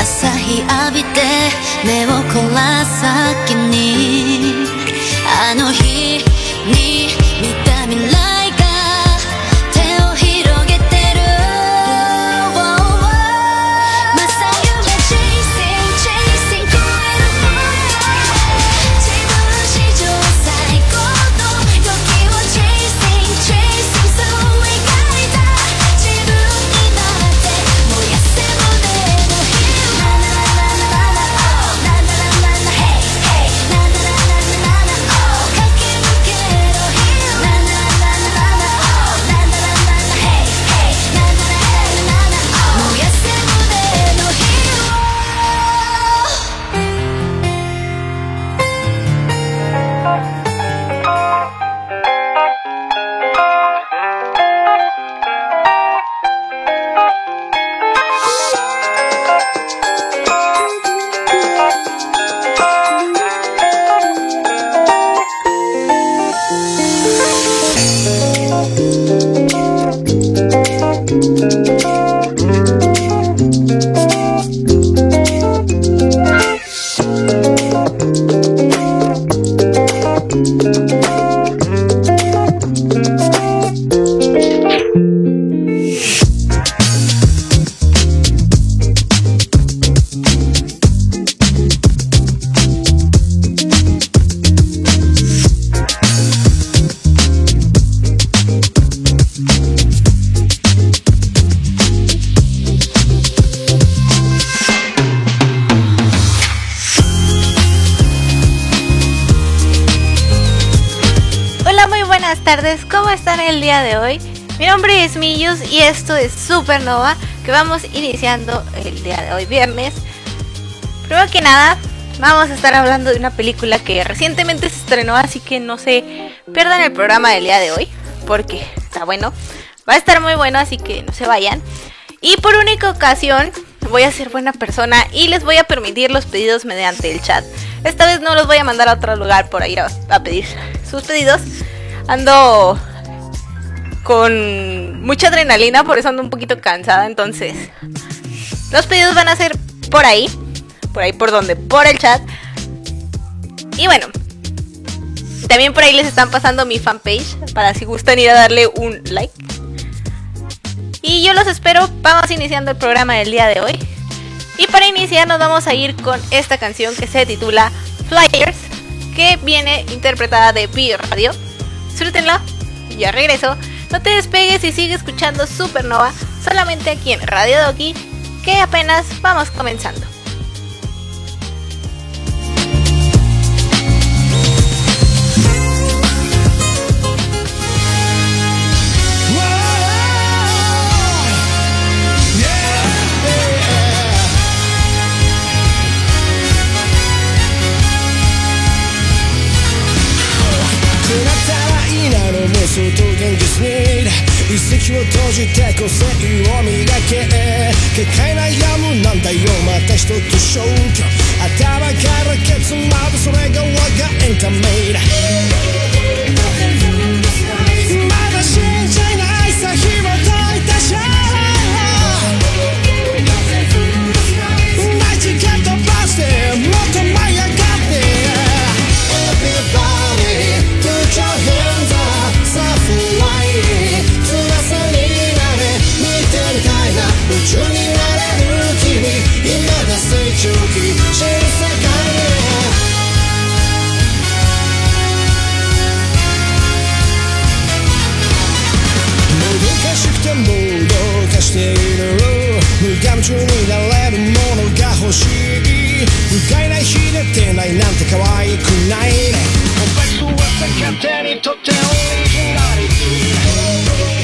朝日浴びて目を凝らす先にあの日に見た未来が手を広げてる、まさ夢 Chasing 超える自分史上最高の時を Chasing そう描いた自分になって燃やせ胸の火 tardes, ¿cómo están el día de hoy? Mi nombre es Millos y esto es Supernova, que vamos iniciando el día de hoy, viernes. Primero que nada, vamos a estar hablando de una película que recientemente se estrenó, así que no se pierdan el programa del día de hoy, porque está bueno, va a estar muy bueno, así que no se vayan. Y por única ocasión voy a ser buena persona y les voy a permitir los pedidos mediante el chat. Esta vez no los voy a mandar a otro lugar por ir a pedir sus pedidos. Ando con mucha adrenalina, por eso ando un poquito cansada. Entonces los pedidos van a ser por ahí por donde, por el chat. Y bueno, también por ahí les están pasando mi fanpage, para si gustan ir a darle un like. Y yo los espero, vamos iniciando el programa del día de hoy. Y para iniciar nos vamos a ir con esta canción que se titula Flyers, que viene interpretada de B-Radio. Disfrútenlo, ya regreso. No te despegues y sigue escuchando Supernova solamente aquí en Radio Doki, que apenas vamos comenzando. 妄想と現実に一石を閉じて個性を磨け結界悩むなんだよまた一つ消去頭からケツまでそれが我がエンタメだまだ信じないさ紐解いたシャナイチ蹴飛ばしてもっと舞い上がって Everybody put your hands up夢中になれる君今だ成長期新世界へもどかしくてもどかしている無我夢中になれるものが欲しい不甲斐ないひねってないなんて可愛くないコンパクトは勝手にとってオリジナリティ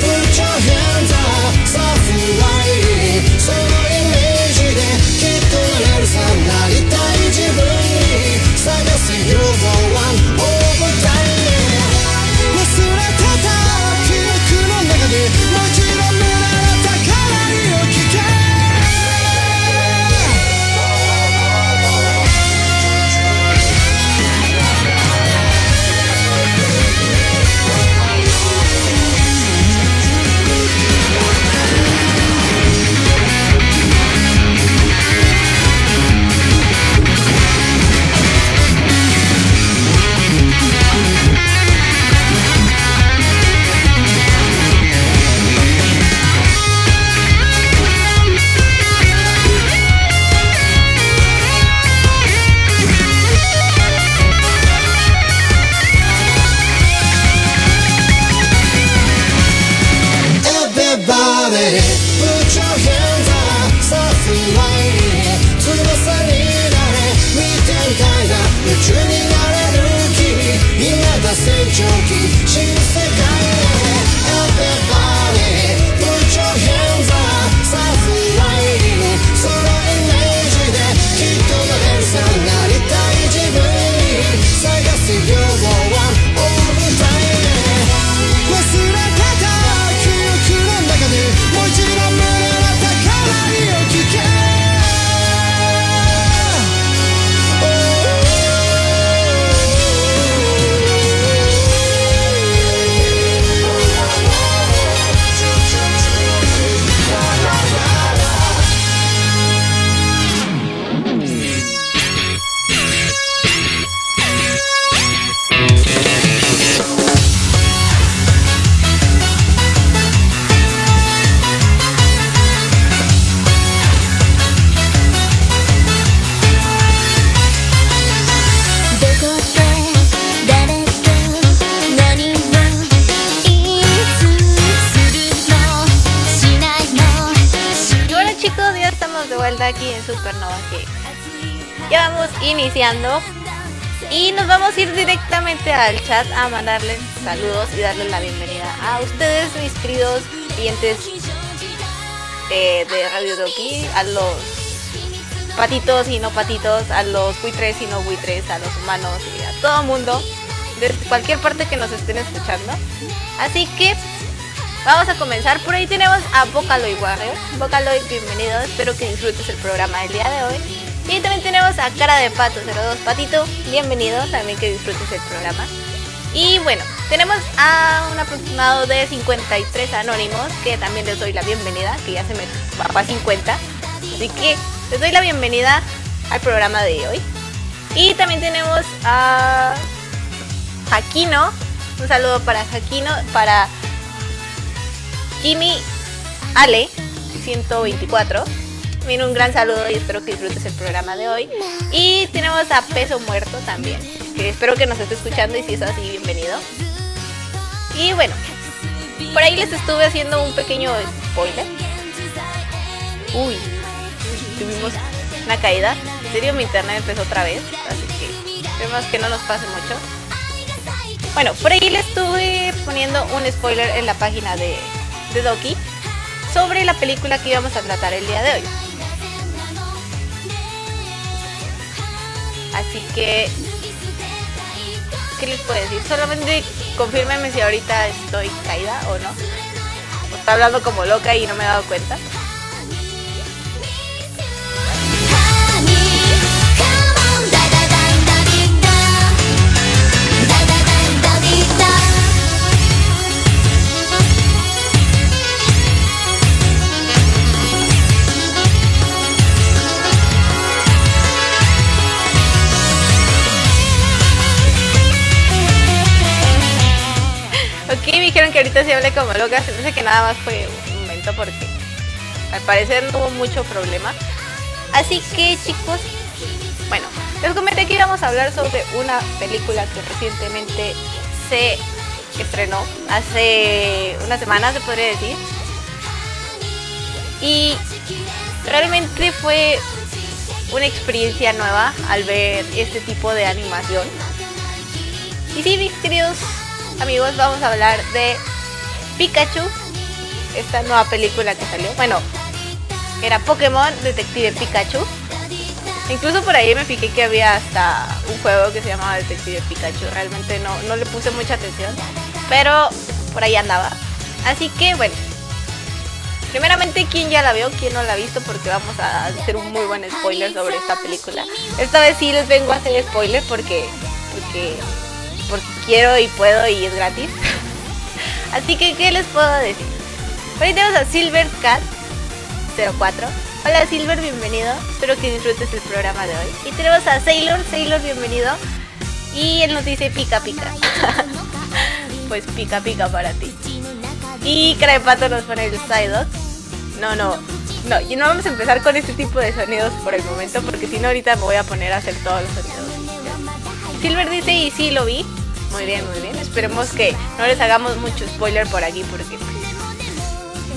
きっと lady Put your hands up さあフライ翼になれ見てみたいな夢中になれる君今だ成長期新世界へ Everybody Put your hands up さあフライそのイメージできっとなれるさなりたい自分に探すよう大舞台へ忘れてた記憶の中でもう一度胸の高鳴りを聞け aquí en Supernova que ya vamos iniciando y nos vamos a ir directamente al chat a mandarles saludos y darles la bienvenida a ustedes, mis queridos clientes de Radio Doki, a los patitos y no patitos, a los buitres y no buitres, a los humanos y a todo mundo desde cualquier parte que nos estén escuchando. Así que vamos a comenzar. Por ahí tenemos a Vocaloid Warrior. Vocaloid, bienvenido. Espero que disfrutes el programa del día de hoy. Y también tenemos a Cara de Pato 02. Patito, bienvenido. También que disfrutes el programa. Y bueno, tenemos a un aproximado de 53 anónimos, que también les doy la bienvenida, que ya se me va para 50. Así que les doy la bienvenida al programa de hoy. Y también tenemos a Hakino. Un saludo para Hakino, para Jimmy Ale 124. También un gran saludo y espero que disfrutes el programa de hoy. Y tenemos a Peso Muerto también, que espero que nos esté escuchando, y si es así, bienvenido. Y bueno, por ahí les estuve haciendo un pequeño spoiler. Uy, tuvimos una caída. En serio, mi internet empezó otra vez, así que esperemos que no nos pase mucho. Bueno, por ahí les estuve poniendo un spoiler en la página de Doki sobre la película que íbamos a tratar el día de hoy. Así que, ¿qué les puedo decir? Solamente confírmenme si ahorita estoy caída o no. O estoy hablando como loca y no me he dado cuenta. Ok, me dijeron que ahorita sí hablé como loca. Se me hace que nada más fue un momento porque al parecer no hubo mucho problema. Así que, chicos, bueno, les comenté que íbamos a hablar sobre una película que recientemente se estrenó hace unas semanas, se podría decir. Y realmente fue una experiencia nueva al ver este tipo de animación. Y sí, mis queridos amigos, vamos a hablar de Pikachu, esta nueva película que salió. Bueno, era Pokémon Detective Pikachu. Incluso por ahí me fijé que había hasta un juego que se llamaba Detective Pikachu. Realmente no le puse mucha atención, pero por ahí andaba. Así que bueno, primeramente, ¿quién ya la vio? ¿Quién no la ha visto? Porque vamos a hacer un muy buen spoiler sobre esta película. Esta vez sí les vengo a hacer spoiler porque quiero y puedo y es gratis. Así que, ¿qué les puedo decir? Hoy tenemos a Silver Cat 04. Hola Silver, bienvenido. Espero que disfrutes el programa de hoy. Y tenemos a Sailor, bienvenido. Y él nos dice pica pica. Pues pica pica para ti. Y Cara de Pato nos pone el Psyduck. No, y no vamos a empezar con este tipo de sonidos por el momento, porque si no ahorita me voy a poner a hacer todos los sonidos. Silver dice, y sí lo vi. Muy bien. Esperemos que no les hagamos mucho spoiler por aquí, porque en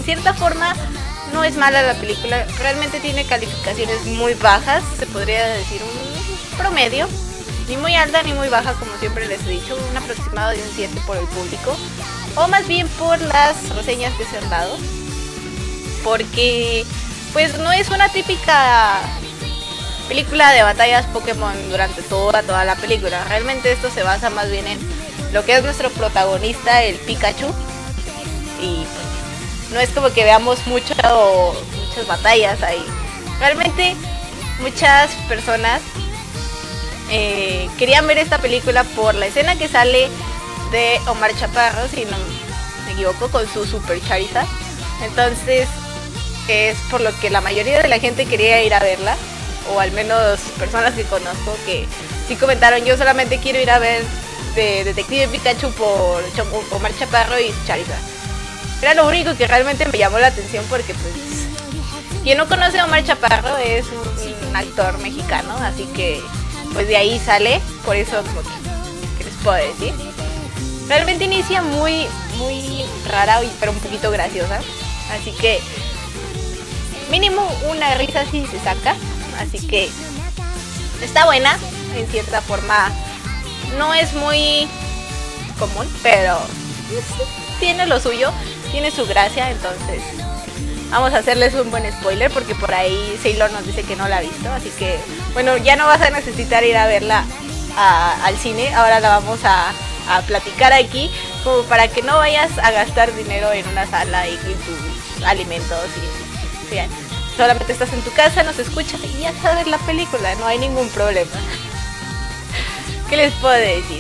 cierta forma no es mala la película, realmente tiene calificaciones muy bajas, se podría decir un promedio, ni muy alta ni muy baja, como siempre les he dicho, un aproximado de un 7 por el público, o más bien por las reseñas que se han dado, porque pues no es una típica película de batallas Pokémon durante toda la película. Realmente esto se basa más bien en lo que es nuestro protagonista, el Pikachu, y pues no es como que veamos muchas batallas ahí. Realmente muchas personas querían ver esta película por la escena que sale de Omar Chaparro, si no me equivoco, con su Super Charizard. Entonces es por lo que la mayoría de la gente quería ir a verla, o al menos personas que conozco que sí comentaron: yo solamente quiero ir a ver de Detective Pikachu por Omar Chaparro y Charizard. Era lo único que realmente me llamó la atención, porque pues quien no conoce a Omar Chaparro es un actor mexicano, así que pues de ahí sale, por eso como que les puedo decir. Realmente inicia muy rara, pero un poquito graciosa, así que mínimo una risa sí se saca, así que está buena, en cierta forma no es muy común, pero tiene lo suyo, tiene su gracia. Entonces vamos a hacerles un buen spoiler, porque por ahí Sailor nos dice que no la ha visto, así que bueno, ya no vas a necesitar ir a verla al cine, ahora la vamos a platicar aquí, como para que no vayas a gastar dinero en una sala y tus alimentos y bien, solamente estás en tu casa, nos escuchas y ya sabes la película, no hay ningún problema. ¿Qué les puedo decir?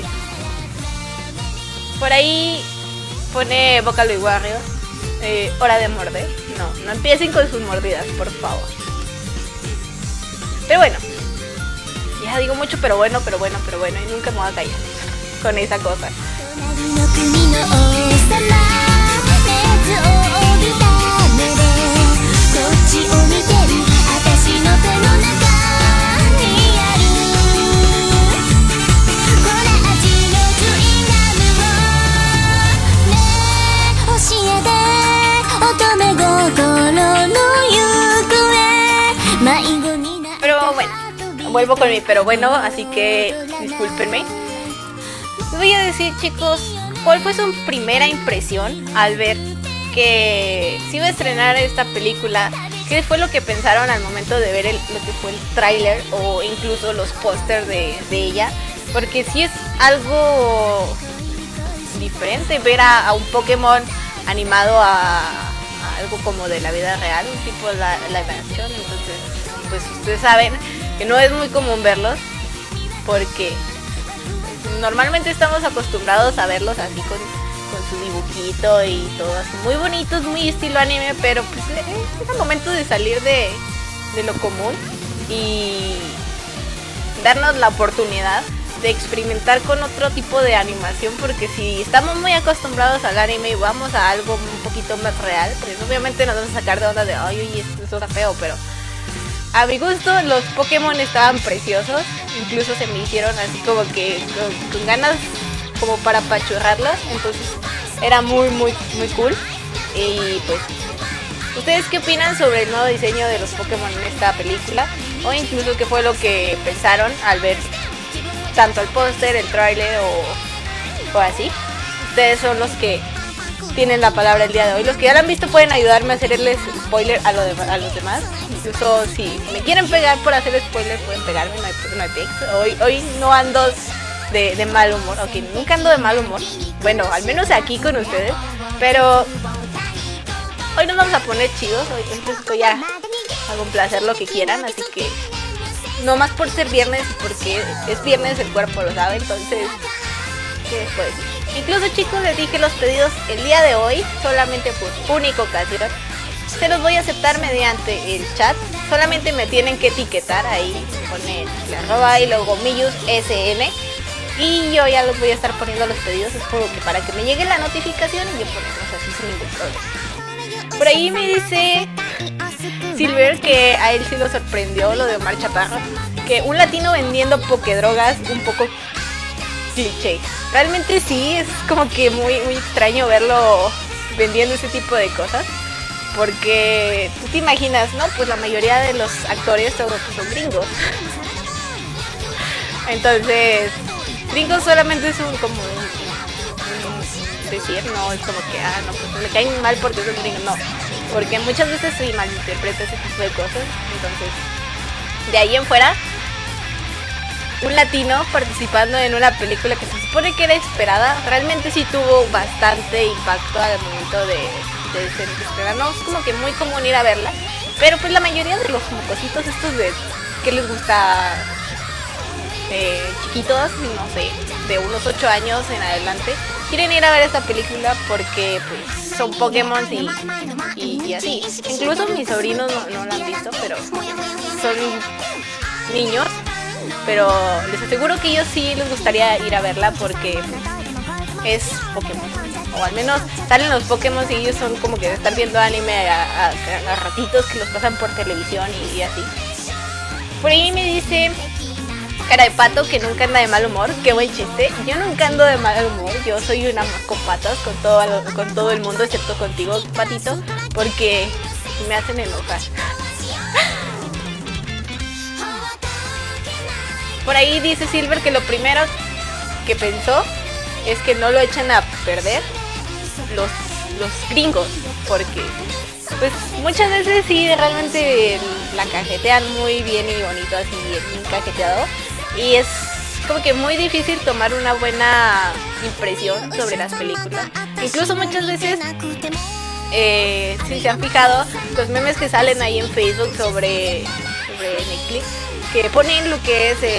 Por ahí pone Vocaloid Warrior, hora de morder. No empiecen con sus mordidas, por favor. Pero bueno, ya digo mucho pero bueno, y nunca me voy a callar con esa cosa. Pero bueno, vuelvo con mi pero bueno, así que discúlpenme. Les voy a decir, chicos, ¿cuál fue su primera impresión al ver que se iba a estrenar esta película? ¿Qué fue lo que pensaron al momento de ver lo que fue el tráiler o incluso los pósters de ella? Porque sí es algo diferente ver a un Pokémon animado a algo como de la vida real, un tipo de live action. Entonces, pues ustedes saben que no es muy común verlos, porque normalmente estamos acostumbrados a verlos así con su dibujito y todo así, muy bonitos, muy estilo anime, pero pues es el momento de salir de lo común y darnos la oportunidad de experimentar con otro tipo de animación, porque si estamos muy acostumbrados al anime y vamos a algo un poquito más real, pues obviamente nos vamos a sacar de onda de ay, oye, esto está feo, pero a mi gusto los Pokémon estaban preciosos, incluso se me hicieron así como que con ganas como para apachurrarlos, entonces era muy cool. Y pues, ¿ustedes qué opinan sobre el nuevo diseño de los Pokémon en esta película? O incluso qué fue lo que pensaron al ver tanto el póster, el tráiler o así. Ustedes son los que tienen la palabra el día de hoy. Los que ya la han visto pueden ayudarme a hacerles spoiler a los demás. Incluso si me quieren pegar por hacer spoiler, pueden pegarme, no hay pex. Hoy no ando de mal humor, ok, nunca ando de mal humor. Bueno, al menos aquí con ustedes. Pero hoy nos vamos a poner chidos. Hoy les voy a complacer lo que quieran, así que no más por ser viernes, porque es viernes, el cuerpo lo sabe. Entonces, ¿qué les puedo decir? Incluso, chicos, les dije los pedidos el día de hoy, solamente por única ocasión. Se los voy a aceptar mediante el chat. Solamente me tienen que etiquetar ahí, poner la arroba y luego MiyusSN. Y yo ya los voy a estar poniendo los pedidos. Es como que para que me llegue la notificación y yo ponerlos así sin ningún problema. Por ahí me dice Silver que a él sí lo sorprendió lo de Omar Chaparro, que un latino vendiendo pokedrogas, un poco cliché. Realmente sí, es como que muy extraño verlo vendiendo ese tipo de cosas. porque tú te imaginas, ¿no? Pues la mayoría de los actores todos son gringos. Entonces, gringos solamente es como un decir, no es como que, no, pues me caen mal porque son gringos, no. Porque muchas veces se malinterpreta ese tipo de cosas. Entonces, de ahí en fuera, un latino participando en una película que se supone que era esperada, realmente sí tuvo bastante impacto al momento de ser estrenada. No es como que muy común ir a verla, pero pues la mayoría de los mocositos estos de que les gusta chiquitos, no sé, de unos 8 años en adelante, quieren ir a ver esta película porque pues son Pokémon y así. Incluso mis sobrinos no la han visto, pero son niños, pero les aseguro que ellos sí les gustaría ir a verla porque es Pokémon, o al menos salen los Pokémon y ellos son como que de estar viendo anime a ratitos que los pasan por televisión y así. Por ahí me dice Cara de Pato que nunca anda de mal humor. Qué buen chiste. Yo nunca ando de mal humor. Yo soy una mascopatas con todo el mundo, excepto contigo, Patito, porque me hacen enojar. Por ahí dice Silver que lo primero que pensó es que no lo echen a perder los gringos, porque pues muchas veces sí realmente la cajetean muy bien y bonito, así bien cajeteado, y es como que muy difícil tomar una buena impresión sobre las películas. Incluso muchas veces, si se han fijado, los memes que salen ahí en Facebook sobre Netflix, que ponen lo que es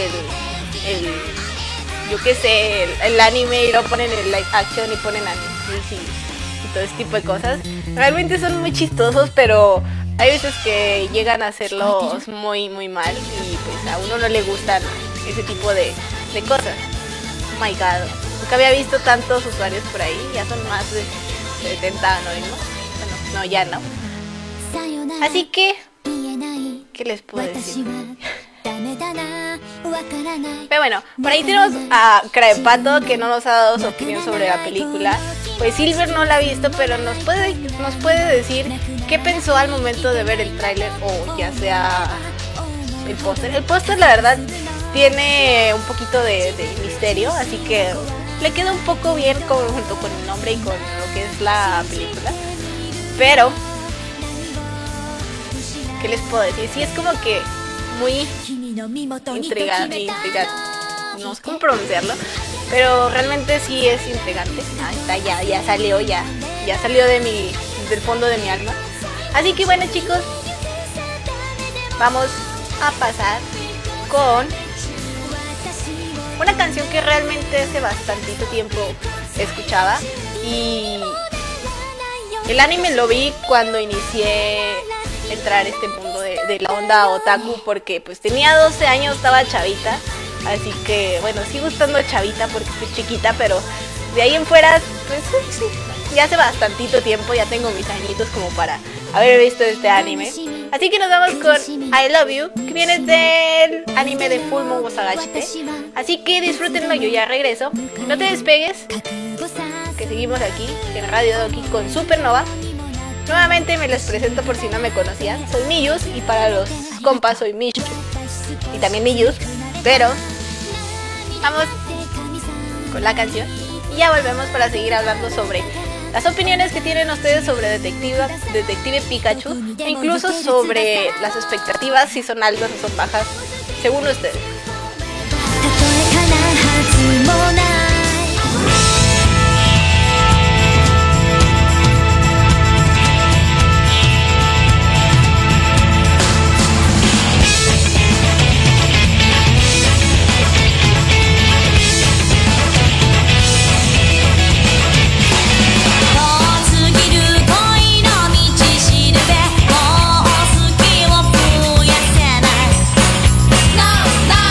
el anime y luego ponen el live action y ponen anime y todo ese tipo de cosas. Realmente son muy chistosos, pero hay veces que llegan a hacerlos muy muy mal y pues a uno no le gustan ese tipo de cosas. Oh my god, nunca había visto tantos usuarios por ahí, ya son más de 70, ¿no? Bueno, no, ya no. Así que, ¿qué les puedo decir? Pero bueno, por ahí tenemos a Cara de Pato que no nos ha dado su opinión sobre la película. Pues Silver no la ha visto, pero nos puede decir qué pensó al momento de ver el tráiler o ya sea el póster. El póster la verdad tiene un poquito de misterio, así que le queda un poco bien junto con el nombre y con lo que es la película. Pero, ¿qué les puedo decir? Sí, es como que muy intrigante. No sé cómo pronunciarlo, pero realmente sí es intrigante. Está, ya salió del fondo de mi alma. Así que bueno, chicos, vamos a pasar con una canción que realmente hace bastantito tiempo escuchaba, y el anime lo vi cuando inicié entrar a este mundo de la onda otaku, porque pues tenía 12 años, estaba chavita, así que bueno, sigo estando chavita porque estoy chiquita, pero de ahí en fuera pues sí, ya hace bastantito tiempo, ya tengo mis añitos como para haber visto este anime. Así que nos vamos con I Love You, que viene del anime de Full Moon Wasagashite. Así que disfrútenlo, yo ya regreso. No te despegues, que seguimos aquí en Radio Doki con Supernova. Nuevamente me les presento por si no me conocían. Soy Miyus y para los compas soy Mishu y también Miyus. Pero vamos con la canción y ya volvemos para seguir hablando sobre las opiniones que tienen ustedes sobre Detective Pikachu, e incluso sobre las expectativas, si son altas o son bajas, según ustedes. No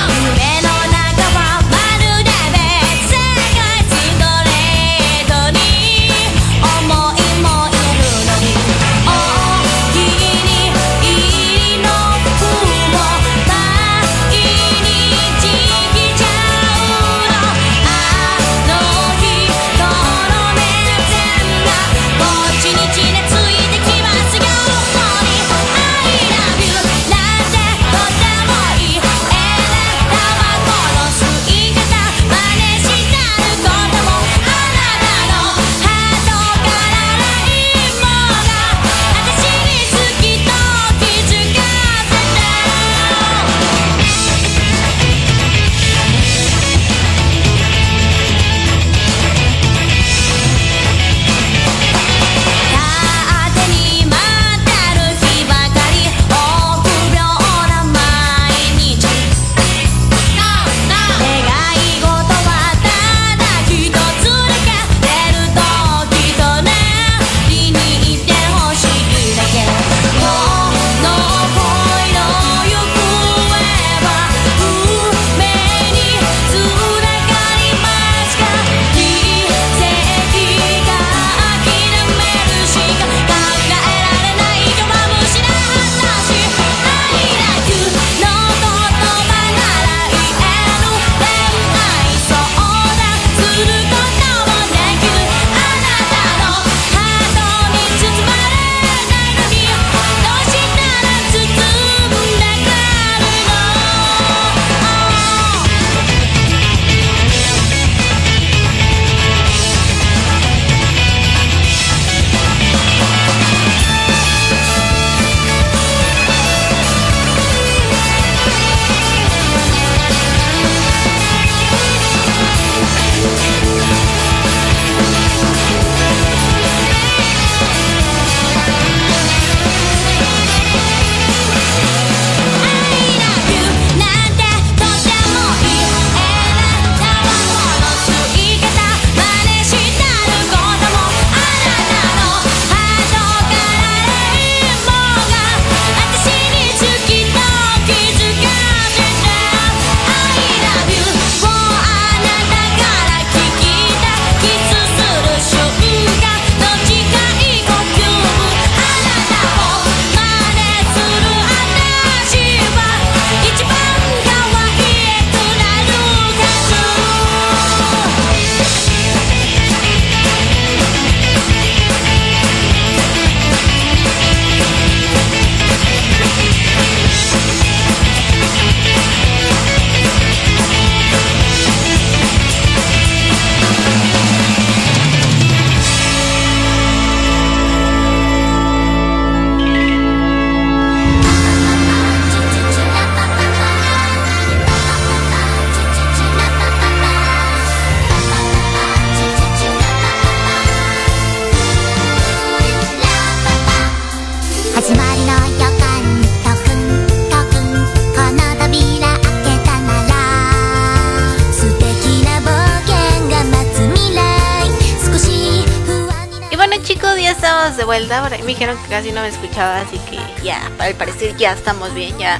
chicos, ya estamos de vuelta. Por ahí me dijeron que casi no me escuchaba, así que ya, al parecer ya estamos bien, ya.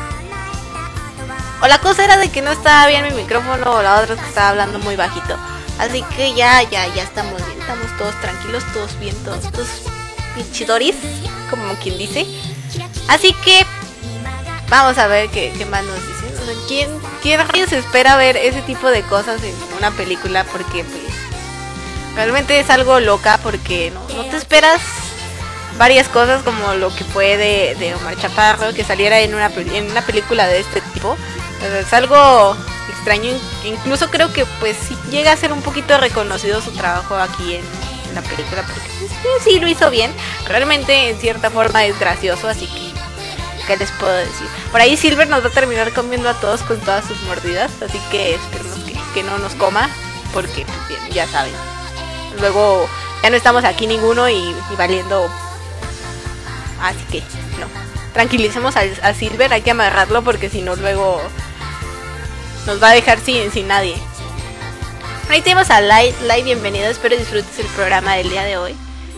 O la cosa era de que no estaba bien mi micrófono, o la otra es que estaba hablando muy bajito. Así que ya estamos bien, estamos todos tranquilos, todos bien, todos pichidoris, como quien dice. Así que vamos a ver qué más nos dicen. O sea, ¿quién rayos espera ver ese tipo de cosas en una película? Porque pues realmente es algo loca, porque no te esperas varias cosas como lo que fue de Omar Chaparro, que saliera en una película de este tipo. Es algo extraño, incluso creo que pues sí llega a ser un poquito reconocido su trabajo aquí en la película, porque sí lo hizo bien. Realmente en cierta forma es gracioso, así que ¿qué les puedo decir? Por ahí Silver nos va a terminar comiendo a todos con todas sus mordidas, así que esperemos que no nos coma, porque pues, bien, ya saben, luego ya no estamos aquí ninguno y valiendo. Así que no, tranquilicemos a Silver, hay que amarrarlo porque si no luego nos va a dejar sin nadie. Ahí tenemos a Light, bienvenido, espero disfrutes el programa del día de hoy.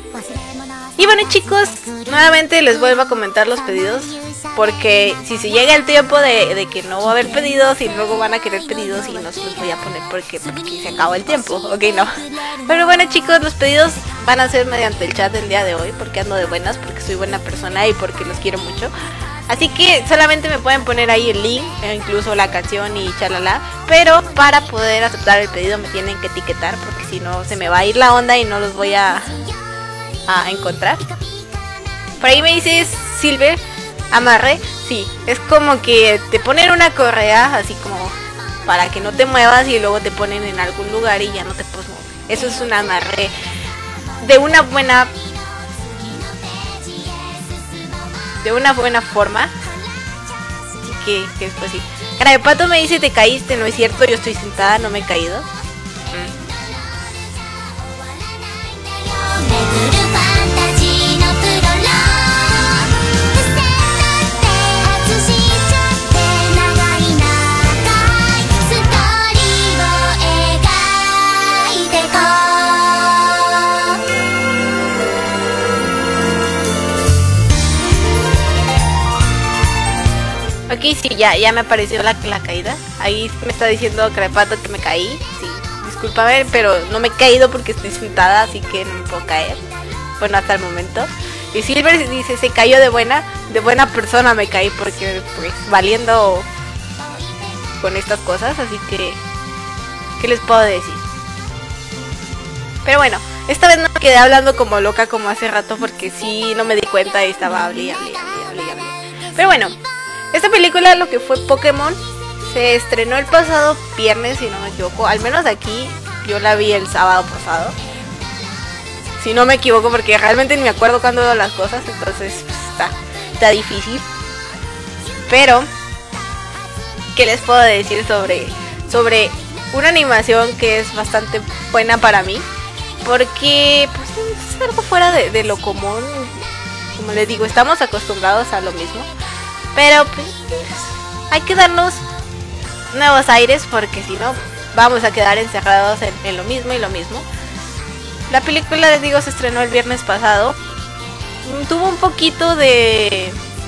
Y bueno chicos, nuevamente les vuelvo a comentar los pedidos, porque si se llega el tiempo de que no va a haber pedidos y luego van a querer pedidos y no se los voy a poner porque se acabó el tiempo, ok, no. Pero bueno chicos, los pedidos van a ser mediante el chat del día de hoy, porque ando de buenas, porque soy buena persona y porque los quiero mucho. Así que solamente me pueden poner ahí el link, incluso la canción y chalala. Pero para poder aceptar el pedido me tienen que etiquetar, porque si no se me va a ir la onda y no los voy a encontrar. Por ahí me dices, Silver, amarre. Sí, es como que te ponen una correa así como para que no te muevas y luego te ponen en algún lugar y ya no te puedes mover. Eso es un amarre de una buena forma. Así que después sí. Cara de pato me dice, te caíste, no es cierto, yo estoy sentada, no me he caído. Aquí sí, ya me apareció la caída. Ahí me está diciendo Crepato que me caí. Sí, discúlpame, pero no me he caído porque estoy sentada, así que no me puedo caer. Bueno, hasta el momento. Y Silver dice, se cayó de buena persona me caí, porque pues valiendo con estas cosas, así que ¿qué les puedo decir? Pero bueno, esta vez no me quedé hablando como loca como hace rato, porque sí no me di cuenta y estaba hablé. Pero bueno, esta película, lo que fue Pokémon, se estrenó el pasado viernes, si no me equivoco. Al menos aquí, yo la vi el sábado pasado, si no me equivoco, porque realmente ni me acuerdo cuándo veo las cosas. Entonces pues, está difícil. Pero ¿qué les puedo decir sobre una animación que es bastante buena para mí? Porque pues, es algo fuera de lo común. Como les digo, estamos acostumbrados a lo mismo, pero pues, hay que darnos nuevos aires, porque si no vamos a quedar encerrados en lo mismo y lo mismo. La película, les digo, se estrenó el viernes pasado. Tuvo un poquito de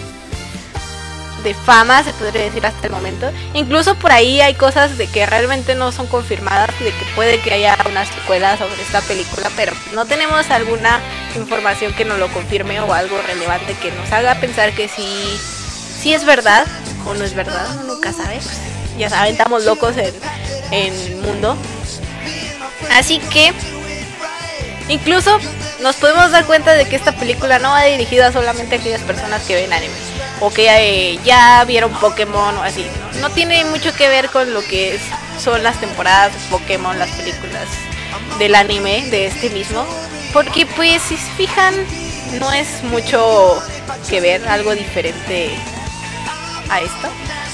fama, se podría decir, hasta el momento. Incluso por ahí hay cosas de que realmente no son confirmadas, de que puede que haya una secuela sobre esta película, pero no tenemos alguna información que nos lo confirme o algo relevante que nos haga pensar que sí es verdad o no es verdad. Uno nunca sabe, pues, ya saben, estamos locos en el mundo. Así que incluso nos podemos dar cuenta de que esta película no va dirigida solamente a aquellas personas que ven anime o que ya vieron Pokémon o así. No tiene mucho que ver con lo que son las temporadas de Pokémon, las películas del anime de este mismo, porque pues si se fijan no es mucho que ver, algo diferente a esto.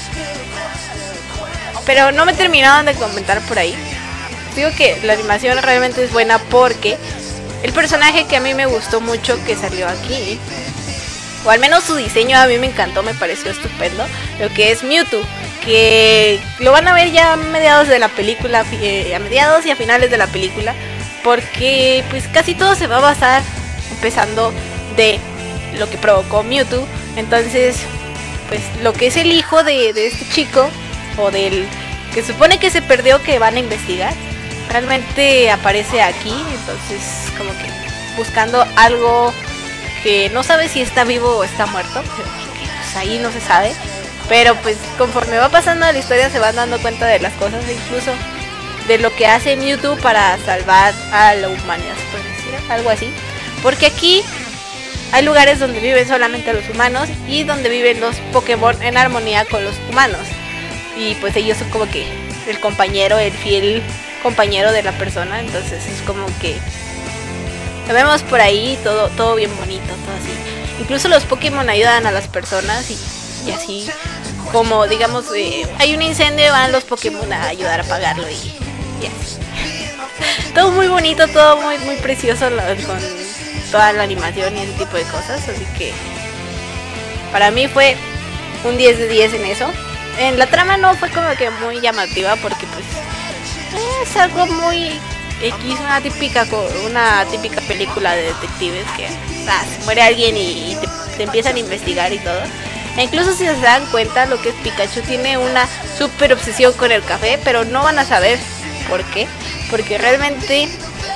Pero no me terminaron de comentar por ahí. Digo que la animación realmente es buena, porque el personaje que a mí me gustó mucho que salió aquí, o al menos su diseño a mí me encantó, me pareció estupendo, lo que es Mewtwo, que lo van a ver ya a mediados de la película, a mediados y a finales de la película, porque pues casi todo se va a basar empezando de lo que provocó Mewtwo. Entonces, pues lo que es el hijo de este chico, o del que supone que se perdió, que van a investigar, realmente aparece aquí. Entonces, como que buscando algo que no sabe si está vivo o está muerto, porque pues ahí no se sabe. Pero pues conforme va pasando la historia se van dando cuenta de las cosas, incluso de lo que hace Mewtwo para salvar a la humanidad, se puede decir, algo así. Porque aquí hay lugares donde viven solamente los humanos y donde viven los Pokémon en armonía con los humanos. Y pues ellos son como que el compañero, el fiel compañero de la persona. Entonces es como que lo vemos por ahí, todo bien bonito, todo así. Incluso los Pokémon ayudan a las personas y así. Como digamos, hay un incendio, van los Pokémon a ayudar a apagarlo y así. Todo muy bonito, todo muy, muy precioso, con toda la animación y ese tipo de cosas. Así que para mí fue un 10 de 10 en eso. En la trama no fue como que muy llamativa, porque pues es algo muy X, una típica película de detectives que se muere alguien y te empiezan a investigar y todo. E incluso si se dan cuenta, lo que es Pikachu tiene una super obsesión con el café, pero no van a saber por qué, porque realmente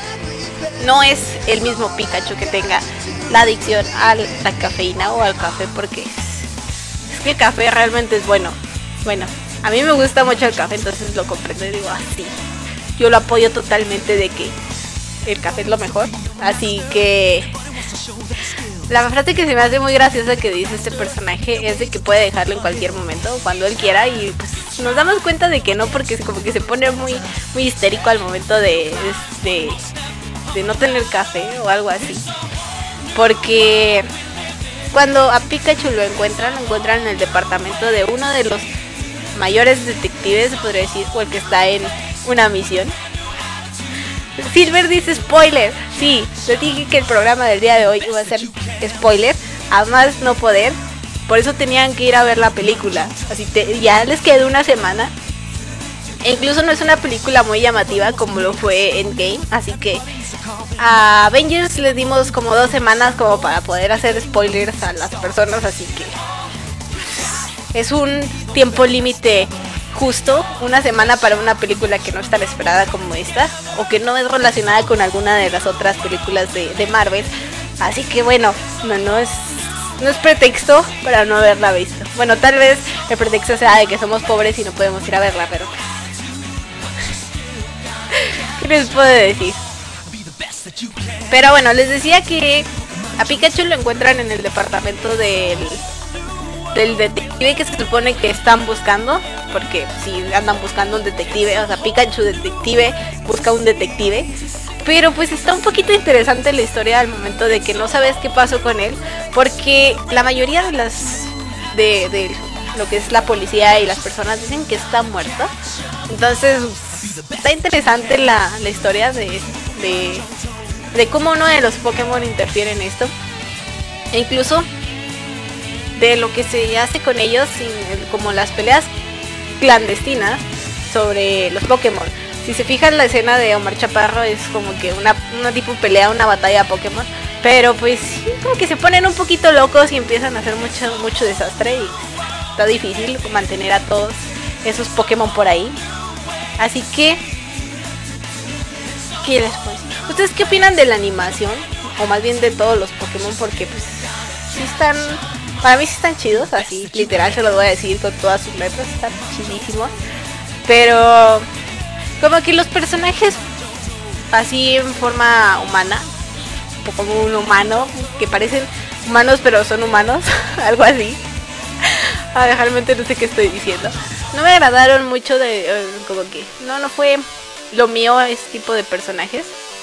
no es el mismo Pikachu que tenga la adicción a la cafeína o al café, porque es que el café realmente es bueno. Bueno, a mí me gusta mucho el café, entonces lo comprendo y digo así. Yo lo apoyo totalmente de que el café es lo mejor. Así que la frase que se me hace muy graciosa que dice este personaje es de que puede dejarlo en cualquier momento, cuando él quiera, y pues nos damos cuenta de que no, porque es como que se pone muy, muy histérico al momento de no tener café o algo así. Porque cuando a Pikachu lo encuentran en el departamento de uno de los mayores detectives, se podría decir, o el que está en una misión. Silver dice spoiler. Sí, te dije que el programa del día de hoy iba a ser spoiler, a más no poder. Por eso tenían que ir a ver la película. Así ya les quedó una semana. E incluso no es una película muy llamativa como lo fue Endgame. Así que a Avengers les dimos como 2 semanas como para poder hacer spoilers a las personas. Así que es un tiempo límite justo, una semana para una película que no es tan esperada como esta, o que no es relacionada con alguna de las otras películas de Marvel. Así que bueno, no es pretexto para no haberla visto. Bueno, tal vez el pretexto sea de que somos pobres y no podemos ir a verla, pero ¿qué les puedo decir? Pero bueno, les decía que a Pikachu lo encuentran en el departamento del detective que se supone que están buscando, porque si andan buscando un detective, o sea, Pikachu detective busca un detective. Pero pues está un poquito interesante la historia al momento de que no sabes qué pasó con él, porque la mayoría de lo que es la policía y las personas dicen que está muerto. Entonces está interesante la historia de cómo uno de los Pokémon interfiere en esto, e incluso de lo que se hace con ellos, como las peleas clandestinas sobre los Pokémon. Si se fijan, la escena de Omar Chaparro es como que una tipo pelea, una batalla Pokémon, pero pues como que se ponen un poquito locos y empiezan a hacer mucho desastre, y está difícil mantener a todos esos Pokémon por ahí. Así que, ¿qué les puedo decir? ¿Ustedes qué opinan de la animación? O más bien de todos los Pokémon, porque pues sí están, para mí sí están chidos, así literal se los voy a decir con todas sus letras, están chidísimos. Pero como que los personajes así en forma humana, como un humano, que parecen humanos pero son humanos, algo así. Realmente no sé qué estoy diciendo. No me agradaron mucho, como que no fue lo mío ese tipo de personajes.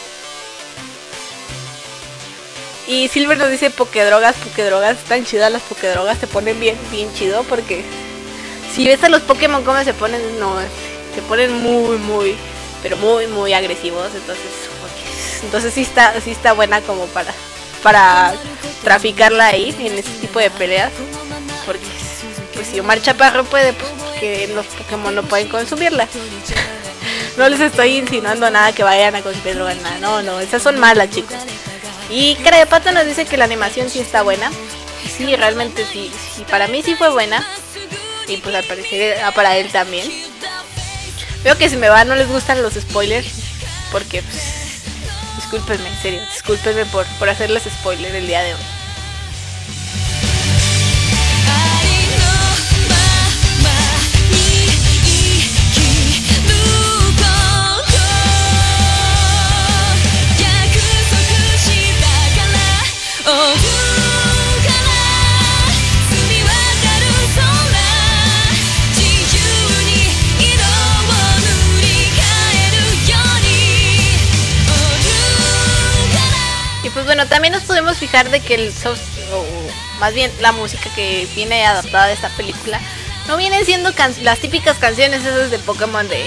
Y Silver nos dice Pokédrogas, están chidas las Pokédrogas, te ponen bien chido, porque si ves a los Pokémon como se ponen, se ponen muy, pero muy agresivos. Entonces sí está buena como para traficarla ahí en ese tipo de peleas, porque pues si Omar Chaparro puede, pues que los Pokémon no pueden consumirla. No les estoy insinuando nada que vayan a consumir drogas, nada, no, esas son malas, chicos. Y Cara de Pato nos dice que la animación sí está buena. Sí, realmente sí, para mí sí fue buena. Y pues al parecer para él también. Veo que si me va no les gustan los spoilers. Porque pues, discúlpenme, en serio, discúlpenme por hacerles spoiler el día de hoy. Y pues bueno, también nos podemos fijar de que más bien la música que viene adaptada de esta película no vienen siendo las típicas canciones esas de Pokémon de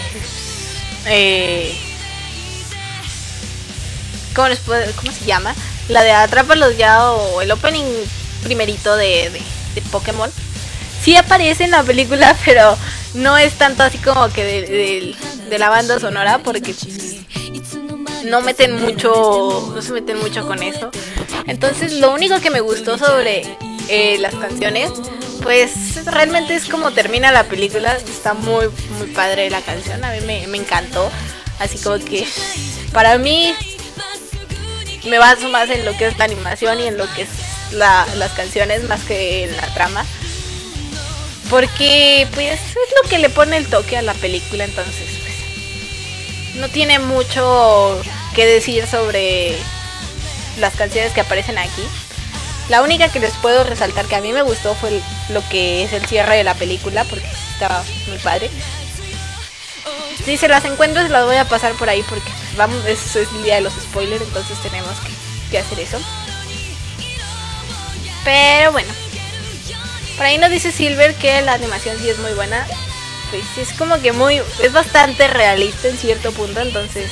¿cómo se llama? La de Atrápalos ya, o el opening primerito de Pokémon. Sí aparece en la película, pero no es tanto así como que de la banda sonora, porque no se meten mucho con eso. Entonces lo único que me gustó sobre las canciones, pues realmente es como termina la película. Está muy muy padre la canción, a mí me encantó. Así como que para mí me baso más en lo que es la animación y en lo que es las canciones más que en la trama, porque pues es lo que le pone el toque a la película. Entonces pues, no tiene mucho que decir sobre las canciones que aparecen aquí. La única que les puedo resaltar que a mí me gustó fue lo que es el cierre de la película, porque estaba muy padre. Si se las encuentro se las voy a pasar por ahí, porque vamos, es el día de los spoilers, entonces tenemos que hacer eso. Pero bueno, por ahí nos dice Silver que la animación sí es muy buena. Pues es como que es bastante realista en cierto punto, entonces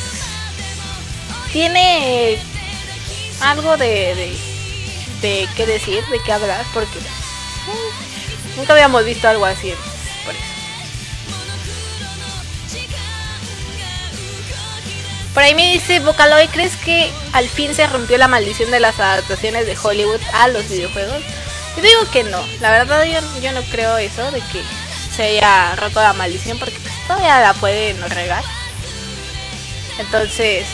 tiene algo de qué decir, de qué hablar, porque nunca habíamos visto algo así, por eso. Por ahí me dice Vocaloid, ¿crees que al fin se rompió la maldición de las adaptaciones de Hollywood a los videojuegos? Yo digo que no, la verdad yo no creo eso, de que se haya roto la maldición, porque pues todavía la pueden regar. Entonces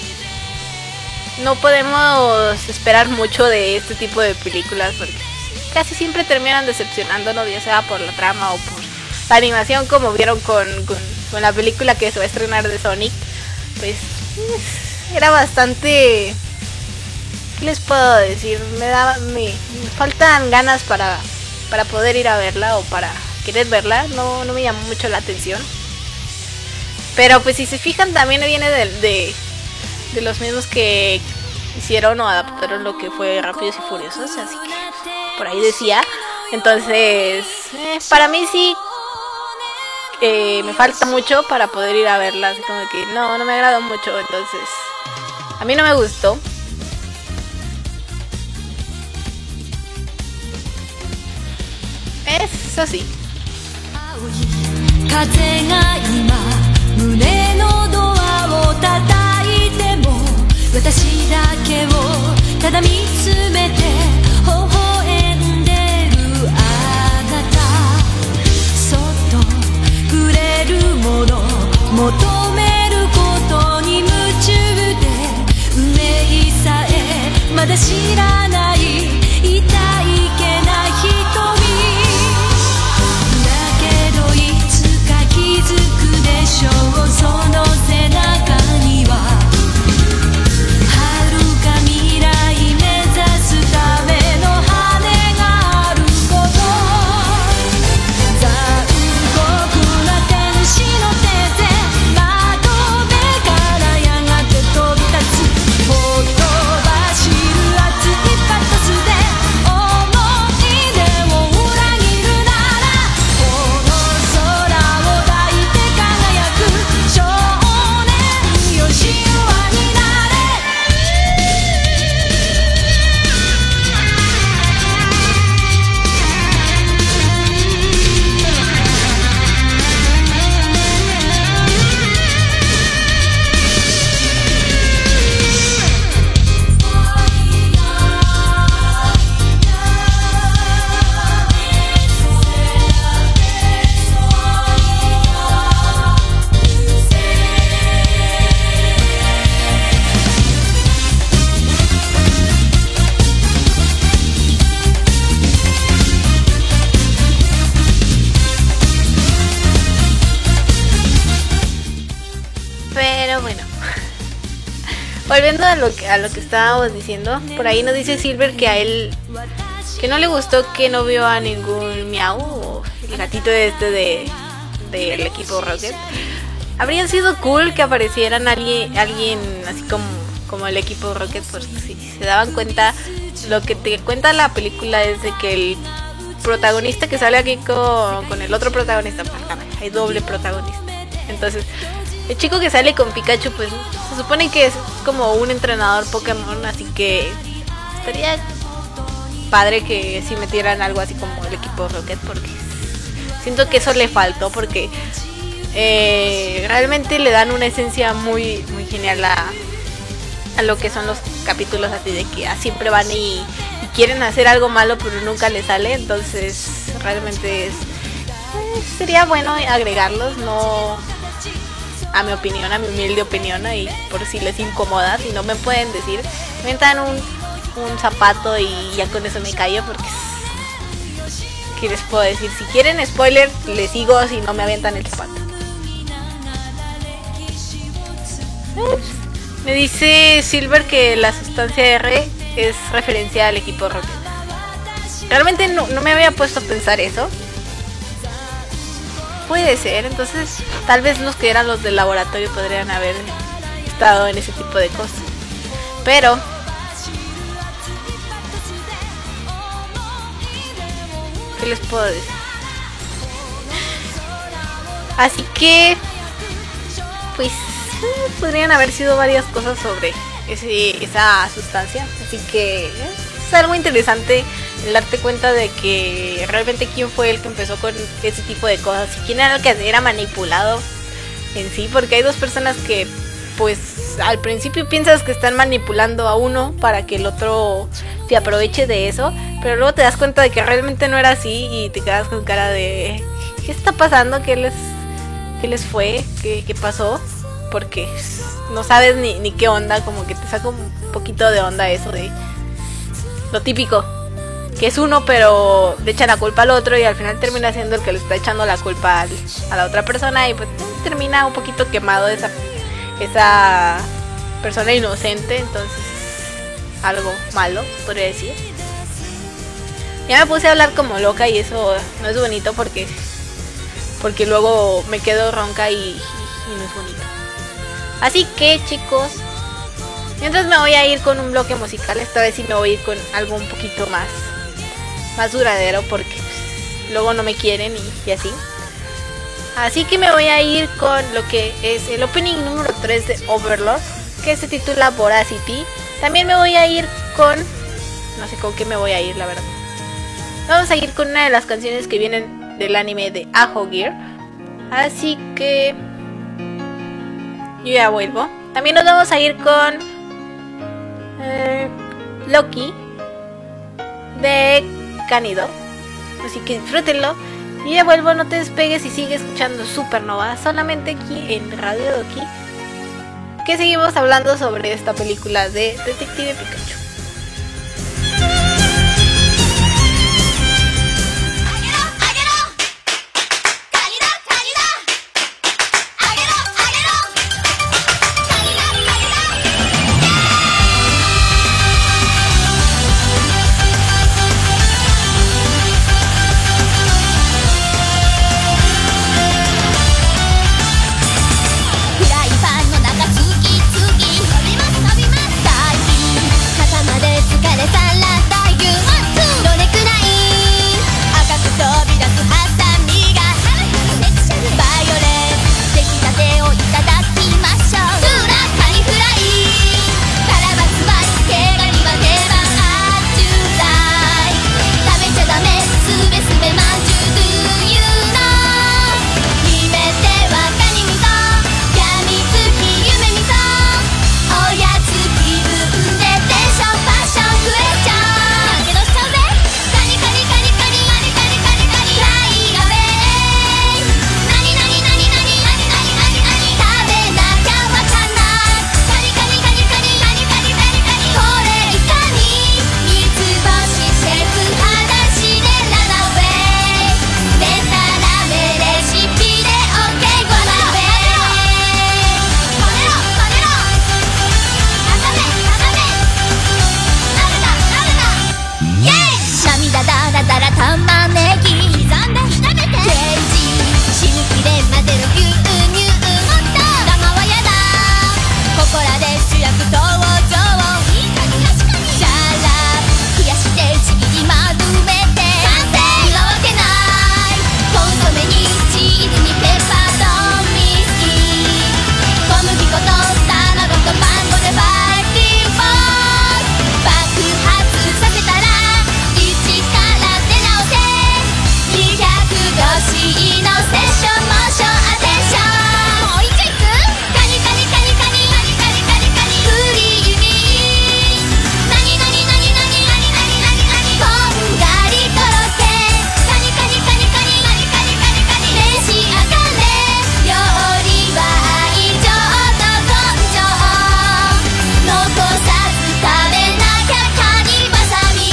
no podemos esperar mucho de este tipo de películas, porque casi siempre terminan decepcionándonos, ya sea por la trama o por la animación, como vieron con la película que se va a estrenar de Sonic. Pues era bastante, ¿qué les puedo decir? Me faltan ganas para poder ir a verla o para querer verla. No me llamó mucho la atención. Pero pues si se fijan, también viene de los mismos que hicieron o adaptaron lo que fue Rápidos y Furiosos, así que por ahí decía. Entonces para mí sí me falta mucho para poder ir a verla, así como que no me agradó mucho, entonces a mí no me gustó. Eso sí. 風が今胸のドアを叩いても私だけをただ見つめて微笑んでるあなたそっとくれるもの求めることに夢中で運命さえまだ知らない痛いけな瞳気づくでしょうその背中には遥か未来目指すための羽があること残酷な天使の手で窓辺からやがて飛び立つほとばしる熱いパトスで volviendo a lo que estábamos diciendo, por ahí nos dice Silver que a él, que no le gustó que no vio a ningún Miau, o el gatito del equipo Rocket. Habría sido cool que aparecieran alguien así como el equipo Rocket, por si se daban cuenta. Lo que te cuenta la película es de que el protagonista que sale aquí con el otro protagonista, hay doble protagonista. Entonces, el chico que sale con Pikachu, pues se supone que es como un entrenador Pokémon, así que estaría padre que si metieran algo así como el equipo Rocket, porque siento que eso le faltó, porque realmente le dan una esencia muy, muy genial a lo que son los capítulos, así de que siempre van y quieren hacer algo malo pero nunca les sale. Entonces realmente sería bueno agregarlos, no, a mi opinión, a mi humilde opinión, y por si les incomoda, si no me pueden decir, me dan un zapato y ya con eso me callo, porque ¿qué les puedo decir? Si quieren spoiler, les sigo, si no me avientan el zapato. Me dice Silver que la sustancia R es referencia al equipo Rocket. Realmente no me había puesto a pensar eso. Puede ser, entonces tal vez los que eran los del laboratorio podrían haber estado en ese tipo de cosas. Pero ¿qué les puedo decir? Así que pues podrían haber sido varias cosas sobre esa sustancia. Así que es algo interesante el darte cuenta de que realmente quién fue el que empezó con ese tipo de cosas y quién era el que era manipulado en sí, porque hay dos personas que pues al principio piensas que están manipulando a uno para que el otro se aproveche de eso, pero luego te das cuenta de que realmente no era así y te quedas con cara de ¿qué está pasando? ¿Qué les fue? ¿Qué pasó? Porque no sabes ni qué onda, como que te saca un poquito de onda eso de lo típico, que es uno pero le echan la culpa al otro y al final termina siendo el que le está echando la culpa a la otra persona, y pues termina un poquito quemado esa persona inocente. Entonces algo malo, podría decir. Ya me puse a hablar como loca y eso no es bonito, porque luego me quedo ronca y no es bonito. Así que chicos, mientras me voy a ir con un bloque musical, esta vez sí me voy a ir con algo un poquito más duradero, porque pues, luego no me quieren y así. Así que me voy a ir con lo que es el opening número 3 de Overlord, que se titula Voracity. También me voy a ir con... no sé con qué me voy a ir, la verdad. Vamos a ir con una de las canciones que vienen del anime de Aho Gear. Así que... yo ya vuelvo. También nos vamos a ir con Loki de Canido. Así que disfrútenlo. Y ya vuelvo, no te despegues y sigue escuchando Supernova solamente aquí en Radio Doki, que seguimos hablando sobre esta película de Detective Pikachu. 「フライパンの中次々飛びます飛びます」「最近たら玉ねぎ刻んで炒めてケージ死ぬ気で混ぜる牛乳もっと生はやだここらで主役登場いい感じ確かにシャラ冷やしてちぎり丸めて完成なわけないコンソメにチーズにペッパーとミスキー小麦粉と卵とパン粉でバイキンボール爆発させたら一から出直せ200度 C のセッションモーションアテンションもう一丁いくカニカニカニカニカニカニカニカニクリーミーなになになになになになになになにこんがりとろけカニカニカニカニカニカニカニカニ召し上がれ料理は愛情と根性残さず食べなきゃカニバサミ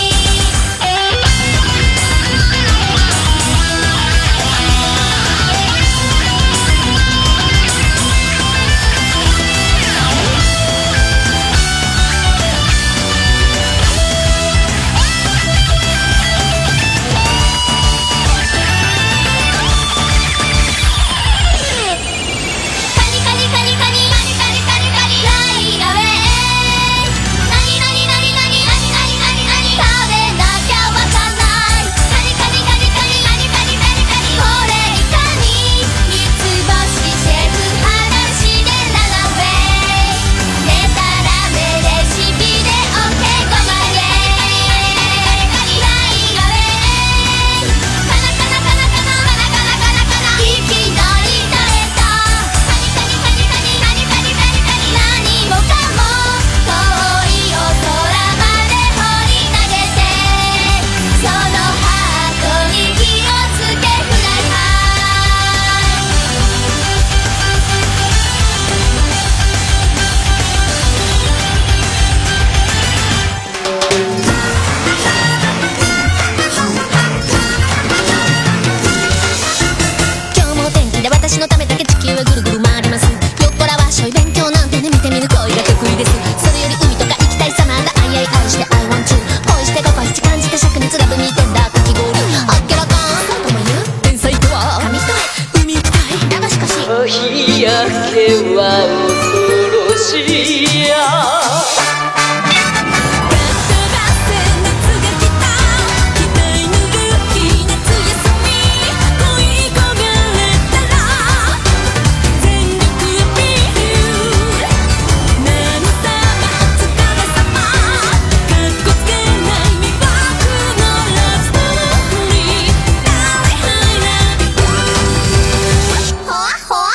カニカニカニカニカニカニカニカニライアウェイなになになになになになになになに食べなきゃわかんないカニカニカニカニカニカニカニカニこれいかに三つ星シェフ話で7ウェイでたらめレシピで OK ごまげカニカニカニカニライアウェイカナカナカナカナカナカナカナカナいきなりダイエットカニカニカニカニカニカニカニカニ何もかも遠いお空まで放り投げてそのハートに火をつけフライハ今日もお天気で私のためだけ地球はぐるぐる回りますよっこらはしょい勉強なんてね見てみる恋が得意ですそれより海とか行きたいサマーがあいあい愛して I want you 恋してここ七感じて灼熱ラブ見てんだかき氷あっけらかんとも言う天才とは紙一重海行きたいだがしかし日焼けは恐ろしいやほわほわ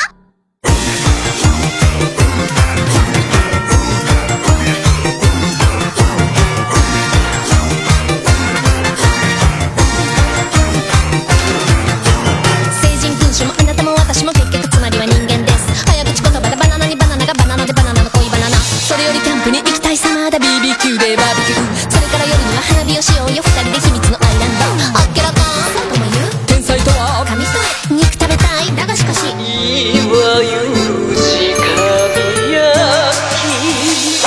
成人君主もあなたも私も結局つまりは人間です早口言葉でバナナにバナナがバナナでバナナの恋バナナそれよりキャンプに行きたいサマーだ BBQ でバーベキューそれから夜には花火をしようよ二人で秘密のアイランドあっけらかんとも言う天才とは紙一重肉食べたいだがしかしいわゆるしかみ焼き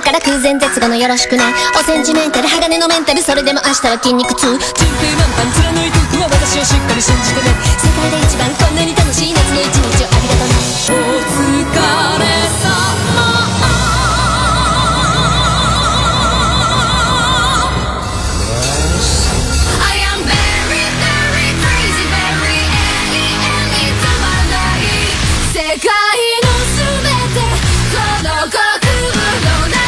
から空前絶後のよろしくね。おセンチメンタル鋼のメンタル、それでも明日は筋肉痛。 順風満帆貫いていくわ、私をしっかり信じてね。 世界で一番こんなに楽しい夏の一日をありがとね。 お疲れ様。 世界のすべてこの呼吸の中。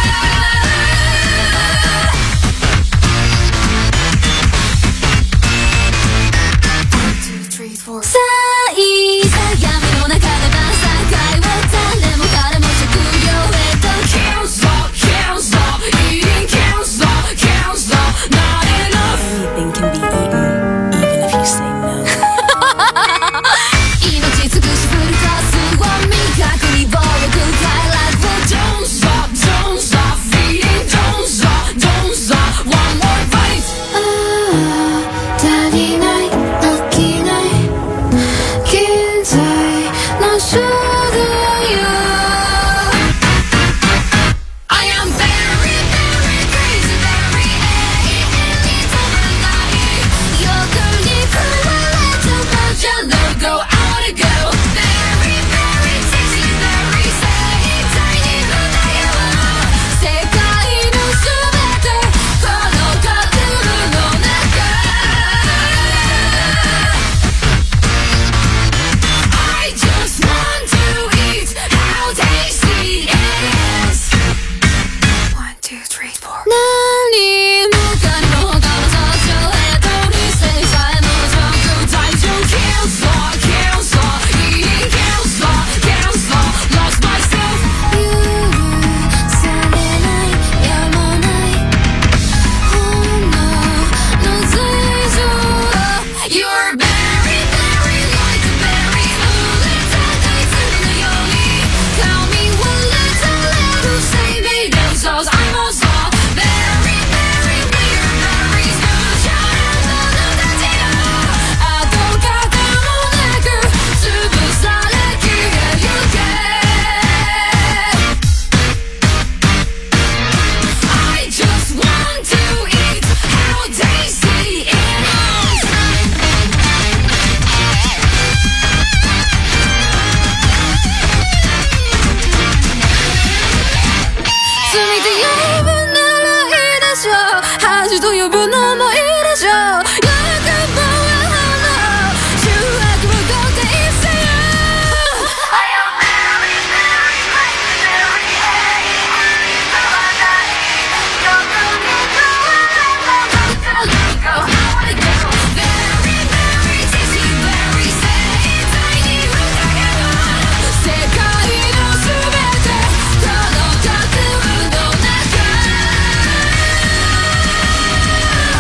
さあいざ闇の中で晩餐会を誰も彼も職業へと Can't stop, can't stop, eating can't stop, can't stop, not enough. Anything can be eaten, even if you say no. 命尽くしフルコースを味覚に暴力快楽を Don't stop, don't stop, feeding, don't stop, don't stop, one more bite. 足りない飽きない現在の衝動よ。 I am very, very crazy, very 永遠に止まらない欲に食われたまじゃ No go, I wanna go. Very, very tasty, very 生体に歌えば世界のすべてこのカクルの中。I just want to eat how tasty it is. 1, 2, 3, 4. 何もかも他の象徴へと理性さえも上空体重 Can't stop, can't stop, eating can't stop, can't stop, lost myself. 許されないやまない本能の随情。 You're very, very like a berry 濡れた大粒のように髪割れたレル生命伝送 I won't stop. Very, very weird berries 無情な者たちの跡形もなく潰され消えゆけ。 I just want to eat how tasty it is. 罪と呼ぶならいいでしょう、恥と呼ぶのもいいでしょう。欲望は花、醜悪をどうか一せよ。 I am very, very like a berry 永遠に止まらない欲に食われたまじゃ Let go, I wanna go. Very, very tasty, very 生体に歌えば世界のすべてこのカクルの中。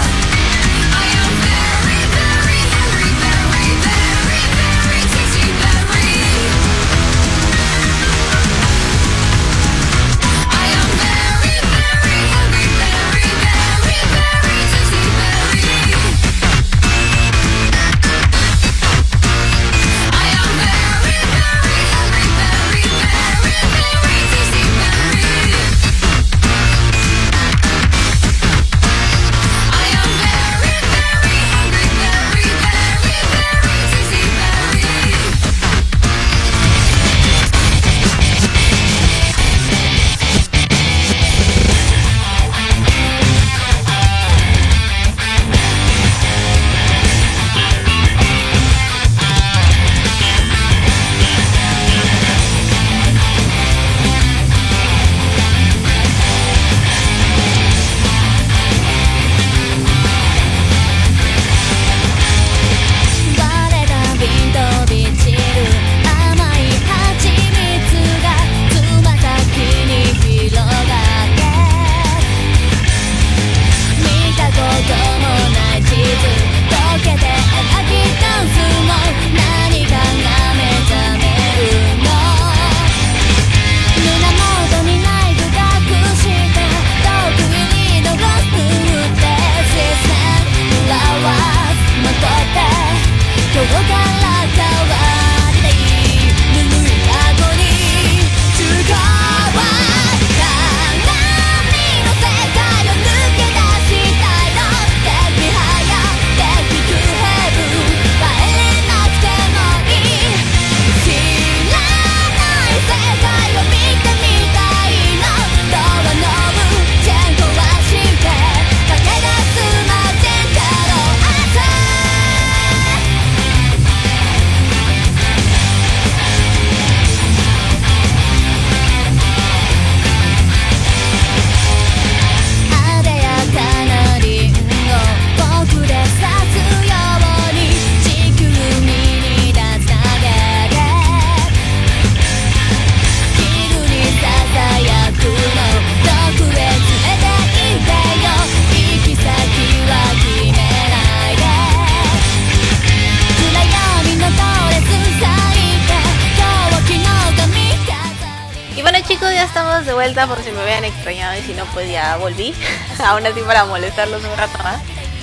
vuelta por si me habían extrañado y si no pues ya volví. Aún así para molestarlos un rato más.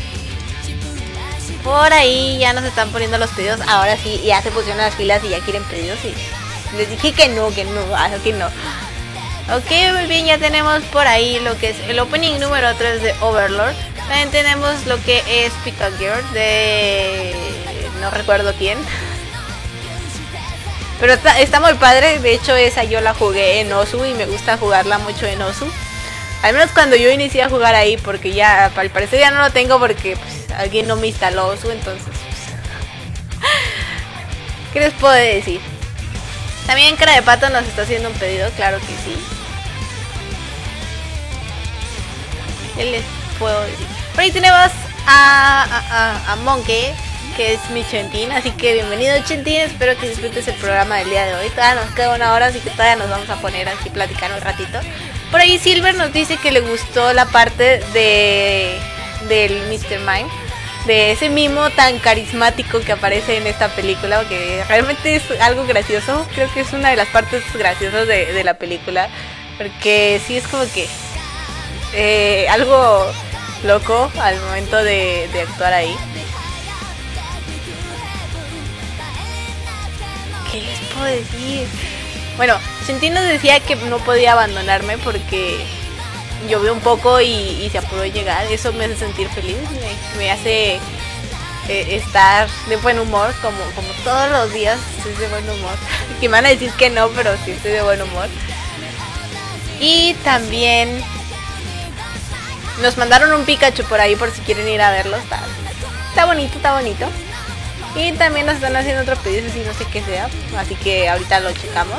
Por ahí ya nos están poniendo los pedidos. Ahora sí, ya se pusieron las filas y ya quieren pedidos y les dije que no, que no. Ok, muy bien, ya tenemos por ahí lo que es el opening número 3 de Overlord. También tenemos lo que es Pika Girl de... no recuerdo quién. Pero está muy padre, de hecho esa yo la jugué en Osu y me gusta jugarla mucho en Osu. Al menos cuando yo inicié a jugar ahí, porque ya al parecer ya no lo tengo porque pues, alguien no me instaló Osu, entonces... Pues, ¿qué les puedo decir? También Cara de Pato nos está haciendo un pedido, claro que sí. ¿Qué les puedo decir? Por ahí tenemos a Monkey, que es mi Chentín, así que bienvenido Chentín, espero que disfrutes el programa del día de hoy. Todavía nos queda una hora, así que todavía nos vamos a poner aquí a platicar un ratito. Por ahí Silver nos dice que le gustó la parte del Mr. Mime, de ese mimo tan carismático que aparece en esta película, que realmente es algo gracioso. Creo que es una de las partes graciosas de la película, porque sí es como que algo loco al momento de actuar ahí. ¿Qué les puedo decir? Bueno, Shentin nos decía que no podía abandonarme porque llovió un poco y se apuró de llegar. Eso me hace sentir feliz, me hace estar de buen humor, como todos los días estoy de buen humor. Que me van a decir que no, pero sí estoy de buen humor. Y también nos mandaron un Pikachu por ahí por si quieren ir a verlo. Está bonito, está bonito. Y también nos están haciendo otro pedido, así no sé qué sea, así que ahorita lo checamos.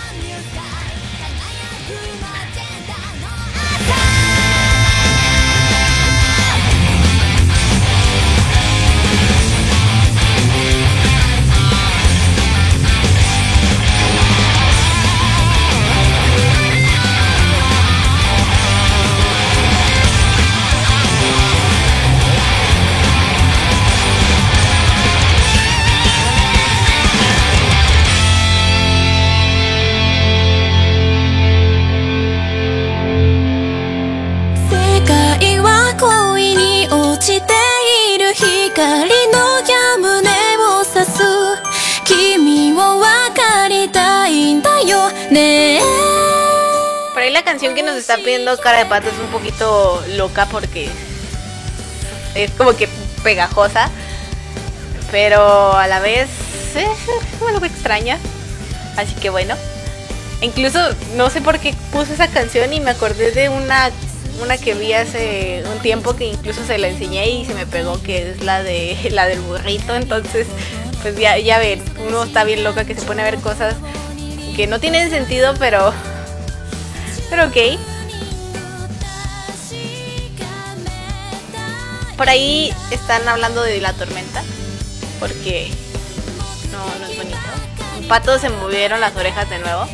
Por ahí la canción que nos está pidiendo Cara de Pato es un poquito loca porque es como que pegajosa, pero a la vez es algo extraña. Así que bueno, incluso no sé por qué puse esa canción y me acordé de una que vi hace un tiempo que incluso se la enseñé y se me pegó, que es la del burrito. Entonces pues ya ven, uno está bien loca que se pone a ver cosas que no tienen sentido, pero ok. Por ahí están hablando de la tormenta, porque no es bonito. Un pato se movieron las orejas de nuevo,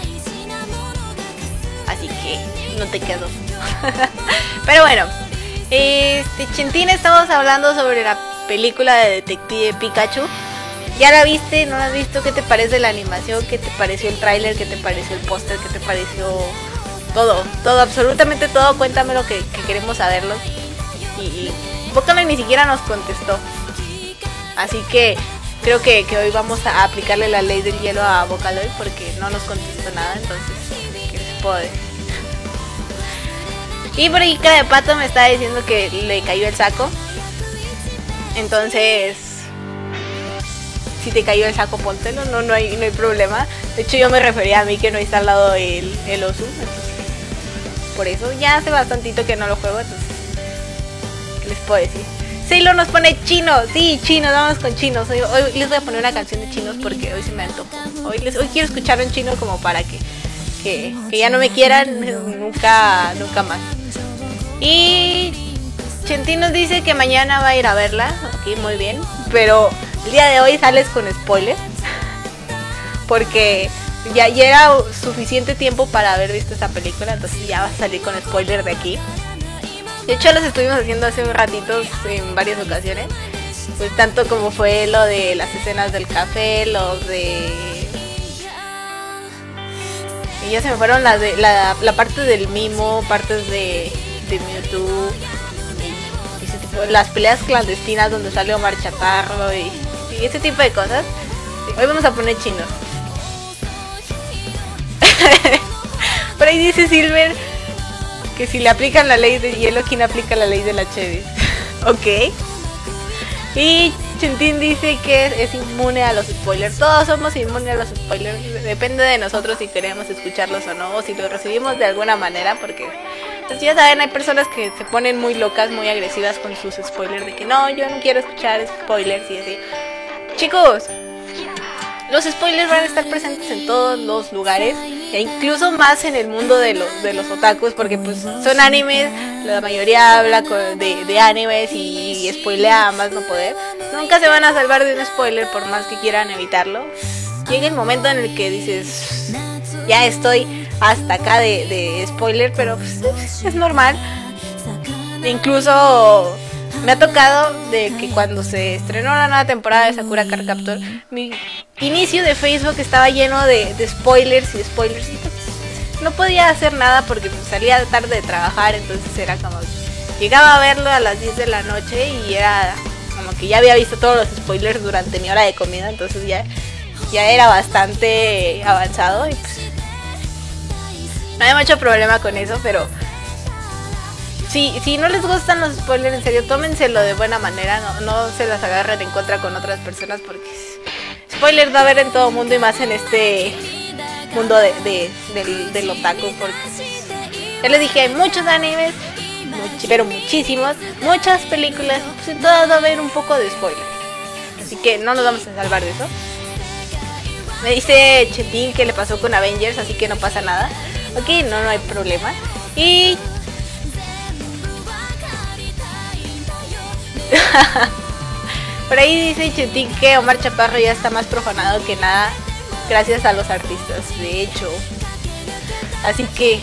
así que no te quedo. Pero bueno, Chentín, estamos hablando sobre la película de Detective Pikachu. ¿Ya la viste? ¿No la has visto? ¿Qué te parece la animación? ¿Qué te pareció el tráiler? ¿Qué te pareció el póster? ¿Qué te pareció todo, absolutamente todo? Cuéntame lo que queremos saberlo. Y Vocaloid ni siquiera nos contestó, así que creo que hoy vamos a aplicarle la ley del hielo a Vocaloid porque no nos contestó nada. Entonces, ¿qué les puedo decir? Y por ahí Cara de Pato me está diciendo que le cayó el saco. Entonces, si te cayó el saco, póntelo, no hay problema. De hecho, yo me refería a mí que no he instalado el Osu, entonces, por eso ya hace bastantito que no lo juego. Entonces, ¿qué les puedo decir? Sailor nos pone chino, sí, chinos, vamos con chinos. Hoy les voy a poner una canción de chinos porque hoy se me antojó. Hoy quiero escuchar un chino como para que ya no me quieran nunca más. Y Chentín nos dice que mañana va a ir a verla. Ok, muy bien, pero el día de hoy sales con spoiler porque ya era suficiente tiempo para haber visto esta película, entonces ya vas a salir con spoiler de aquí. De hecho, los estuvimos haciendo hace un ratito en varias ocasiones, pues tanto como fue lo de las escenas del café, los de Y ya se me fueron la parte del Mimo, partes de Mewtwo, y ese tipo, las peleas clandestinas donde sale Omar Chaparro y ese tipo de cosas. Hoy vamos a poner chino. Por ahí dice Silver que si le aplican la ley de hielo, ¿quién aplica la ley de la Chevy? Ok. Y Chentín dice que es inmune a los spoilers. Todos somos inmunes a los spoilers. Depende de nosotros si queremos escucharlos o no, o si los recibimos de alguna manera, porque pues ya saben, hay personas que se ponen muy locas, muy agresivas con sus spoilers, de que no, yo no quiero escuchar spoilers y así. Chicos, los spoilers van a estar presentes en todos los lugares, e incluso más en el mundo de los otakus, porque pues son animes, la mayoría habla de animes y spoilea a más no poder. Nunca se van a salvar de un spoiler por más que quieran evitarlo. Llega el momento en el que dices, ya estoy hasta acá de spoiler, pero pues, es normal. E incluso me ha tocado de que cuando se estrenó la nueva temporada de Sakura Card Captor, mi inicio de Facebook estaba lleno de spoilers y spoilers. No podía hacer nada porque salía tarde de trabajar, entonces era como... Llegaba a verlo a las 10 de la noche y era como que ya había visto todos los spoilers durante mi hora de comida, entonces ya era bastante avanzado y pues... No hay mucho problema con eso, pero... Si no les gustan los spoilers, en serio, tómenselo de buena manera, no se las agarren en contra con otras personas, porque spoilers va a haber en todo mundo y más en este mundo del otaku, porque ya les dije, hay muchos animes, pero muchísimos, muchas películas, pues en todas va a haber un poco de spoiler, así que no nos vamos a salvar de eso. Me dice Chetín que le pasó con Avengers, así que no pasa nada, ok, no hay problema. Y por ahí dice Chetín que Omar Chaparro ya está más profanado que nada gracias a los artistas, de hecho. Así que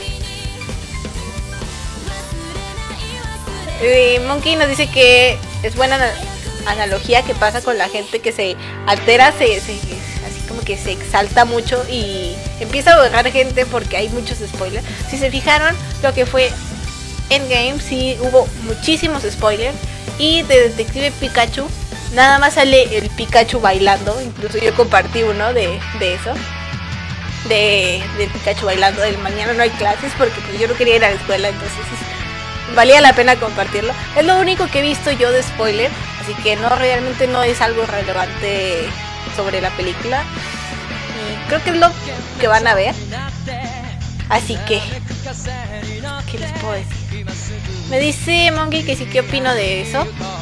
Monkey nos dice que es buena analogía que pasa con la gente que se altera, así como que se exalta mucho y empieza a borrar gente porque hay muchos spoilers. Si se fijaron lo que fue Endgame, sí hubo muchísimos spoilers. Y de Detective Pikachu nada más sale el Pikachu bailando. Incluso yo compartí uno de eso, de Pikachu bailando. Del mañana no hay clases porque pues yo no quería ir a la escuela, entonces valía la pena compartirlo. Es lo único que he visto yo de spoiler, así que realmente no es algo relevante sobre la película y creo que es lo que van a ver. Así que, ¿qué les puedo decir? Me dice Monkey que sí, ¿qué opino de eso?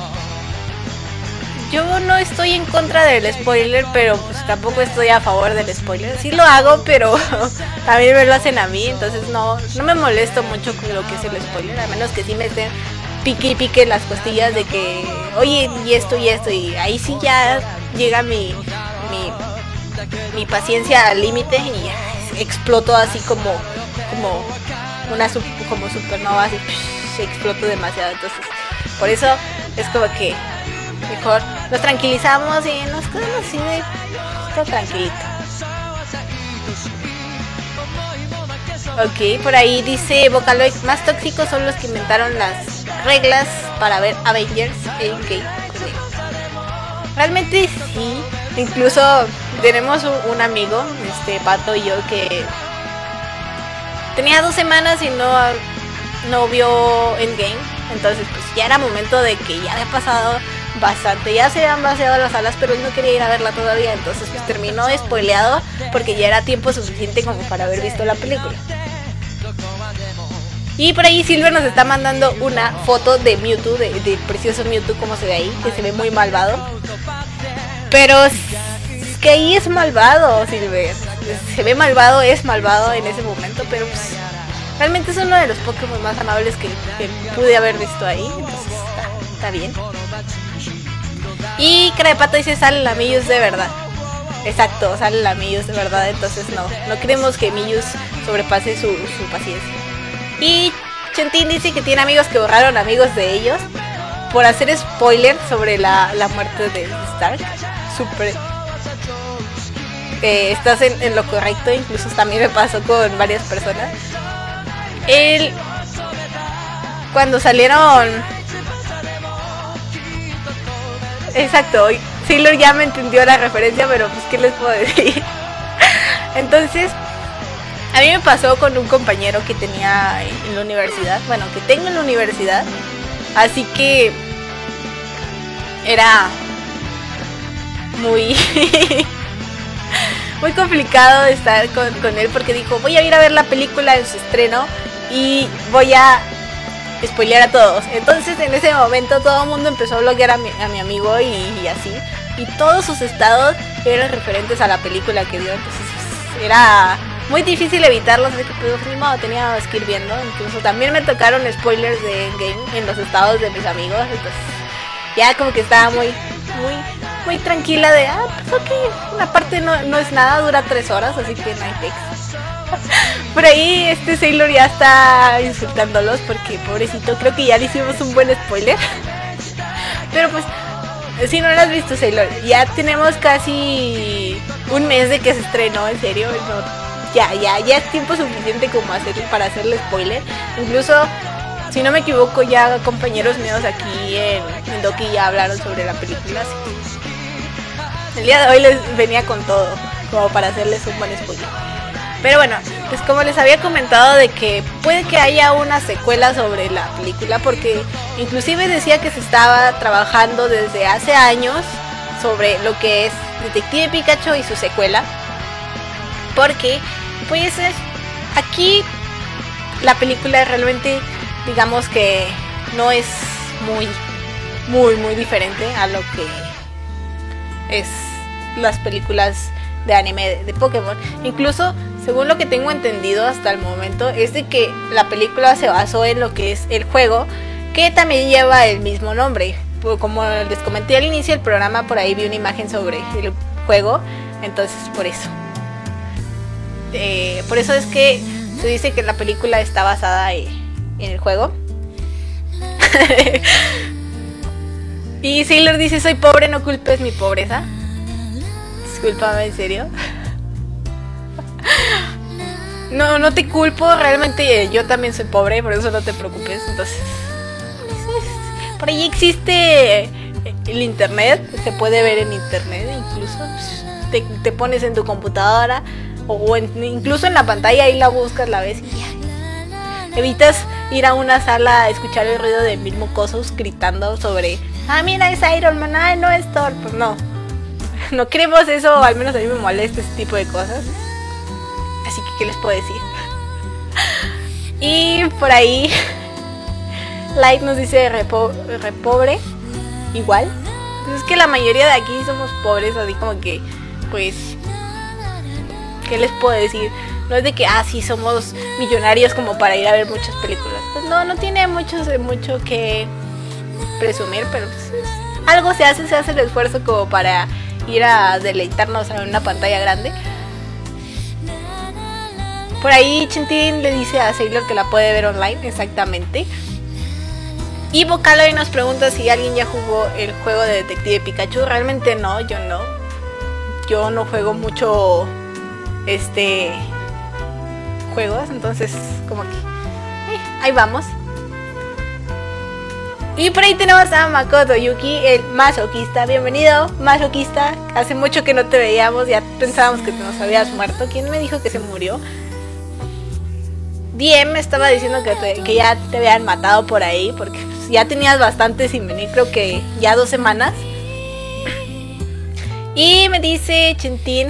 Yo no estoy en contra del spoiler, pero pues tampoco estoy a favor del spoiler. Sí lo hago, pero también me lo hacen a mí, entonces no me molesto mucho con lo que es el spoiler, a menos que sí me estén pique y pique las costillas de que, oye, y esto, y ahí sí ya llega mi paciencia al límite y ya exploto así como supernova, así exploto demasiado. Entonces por eso es como que mejor nos tranquilizamos y nos quedamos así de todo tranquilito. Ok, por ahí dice Vocaloid, más tóxicos son los que inventaron las reglas para ver Avengers Endgame. Realmente sí, incluso tenemos un amigo, Pato y yo, que tenía 2 semanas y no vio Endgame, entonces pues ya era momento de que ya había pasado bastante, ya se habían vaciado las salas, pero él no quería ir a verla todavía, entonces pues terminó spoileado porque ya era tiempo suficiente como para haber visto la película. Y por ahí Silver nos está mandando una foto de Mewtwo, de precioso Mewtwo, como se ve ahí, que se ve muy malvado. Pero es que ahí es malvado, Silver. Se ve malvado, es malvado en ese momento, pero pues realmente es uno de los Pokémon más amables que pude haber visto ahí, entonces está bien. Y Craepato dice, sale la Miyus de verdad. Exacto, sale la Miyus de verdad, entonces no queremos que Miyus sobrepase su paciencia. Y Chentín dice que tiene amigos que borraron amigos de ellos por hacer spoiler sobre la muerte de Stark. Súper. estás en lo correcto. Incluso también me pasó con varias personas. Él, cuando salieron... Exacto, Sailor ya me entendió la referencia, pero pues ¿qué les puedo decir? Entonces, a mí me pasó con un compañero que tenía en la universidad, bueno, que tengo en la universidad, así que era muy muy complicado estar con él, porque dijo, voy a ir a ver la película en su estreno y voy a spoilear a todos. Entonces en ese momento todo el mundo empezó a bloguear a mi amigo y así, y todos sus estados eran referentes a la película que vio. Entonces era muy difícil evitarlos, así que pues ni modo, teníamos que ir viendo. Incluso también me tocaron spoilers de Endgame en los estados de mis amigos. Entonces ya como que estaba muy tranquila de, pues ok, una parte no es nada, dura 3 horas, así que no hay texto. Por ahí Sailor ya está insultándolos porque pobrecito, creo que ya le hicimos un buen spoiler. Pero pues, si no lo has visto, Sailor, ya tenemos casi un mes de que se estrenó, en serio, no, ya es tiempo suficiente como para hacerle spoiler. Incluso, si no me equivoco, ya compañeros míos aquí en Doki ya hablaron sobre la película, así que el día de hoy les venía con todo, como para hacerles un buen spoiler. Pero bueno, pues como les había comentado de que puede que haya una secuela sobre la película, porque inclusive decía que se estaba trabajando desde hace años sobre lo que es Detective Pikachu y su secuela, porque pues aquí la película realmente, digamos que no es muy diferente a lo que es las películas de anime de Pokémon. Incluso, según lo que tengo entendido hasta el momento, es de que la película se basó en lo que es el juego, que también lleva el mismo nombre. Como les comenté al inicio del programa, por ahí vi una imagen sobre el juego, entonces por eso. Por eso es que se dice que la película está basada en el juego. Y Sailor dice, soy pobre, no culpes mi pobreza. Discúlpame, en serio. No te culpo, realmente yo también soy pobre, por eso no te preocupes. Entonces, por ahí existe el internet, se puede ver en internet, incluso te pones en tu computadora o incluso en la pantalla, ahí la buscas, la ves y ya. Evitas ir a una sala a escuchar el ruido de mil mocosos gritando sobre, mira, es Iron Man, no es Thor. Pues no queremos eso, al menos a mí me molesta ese tipo de cosas. Así que, ¿qué les puedo decir? Y por ahí Light nos dice repobre. Igual. Pues es que la mayoría de aquí somos pobres, así como que, pues, ¿qué les puedo decir? No es de que, sí, somos millonarios como para ir a ver muchas películas. Pues no tiene mucho que presumir, pero pues, algo se hace el esfuerzo como para ir a deleitarnos en una pantalla grande. Por ahí Chintín le dice a Sailor que la puede ver online, exactamente. Y Vocaloid nos pregunta si alguien ya jugó el juego de Detective Pikachu. Realmente no, yo no. Yo no juego mucho juegos, entonces como que ahí vamos. Y por ahí tenemos a Makoto Yuki, el masoquista. Bienvenido, masoquista. Hace mucho que no te veíamos, ya pensábamos que nos habías muerto. ¿Quién me dijo que se murió? Diem me estaba diciendo que ya te habían matado por ahí, porque pues, ya tenías bastante sin venir, creo que ya 2 semanas. Y me dice Chentín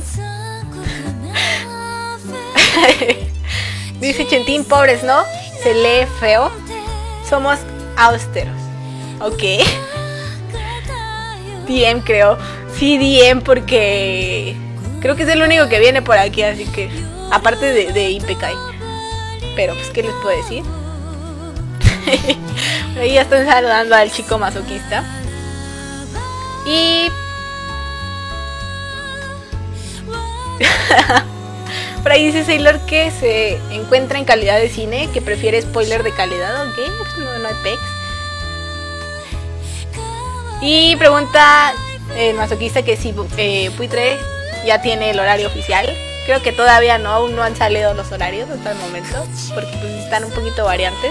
dice Chentín, pobres, ¿no? Se lee feo. Somos austeros. Ok. Diem, creo. Sí, Diem, porque creo que es el único que viene por aquí, así que aparte de Impekai. Pero pues, ¿qué les puedo decir? Por ahí ya están saludando al chico masoquista. Y por ahí dice Sailor que se encuentra en calidad de cine, que prefiere spoiler de calidad. Ok, pues no hay pex. Y pregunta el masoquista que si Puitre ya tiene el horario oficial. Creo que todavía no, aún no han salido los horarios hasta el momento, porque pues están un poquito variantes.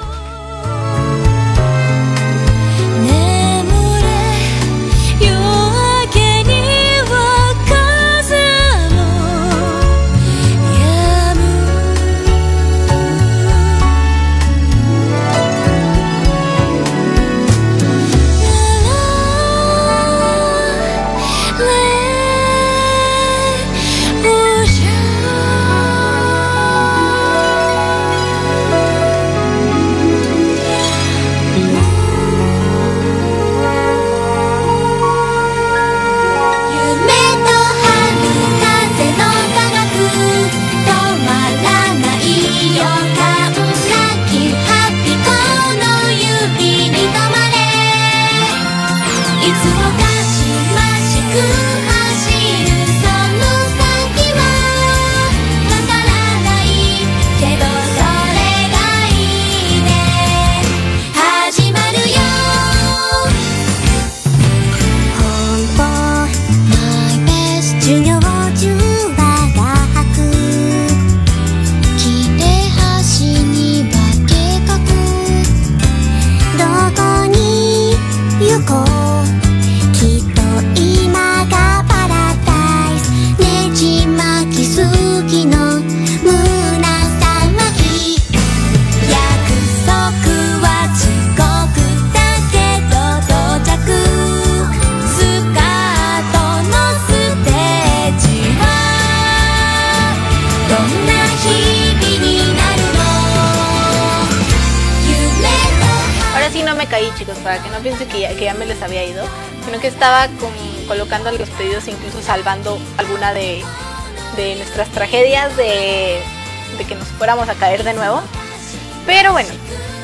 Chicos, para que no piensen que ya me les había ido, sino que estaba colocando los pedidos, incluso salvando alguna de nuestras tragedias de que nos fuéramos a caer de nuevo. Pero bueno,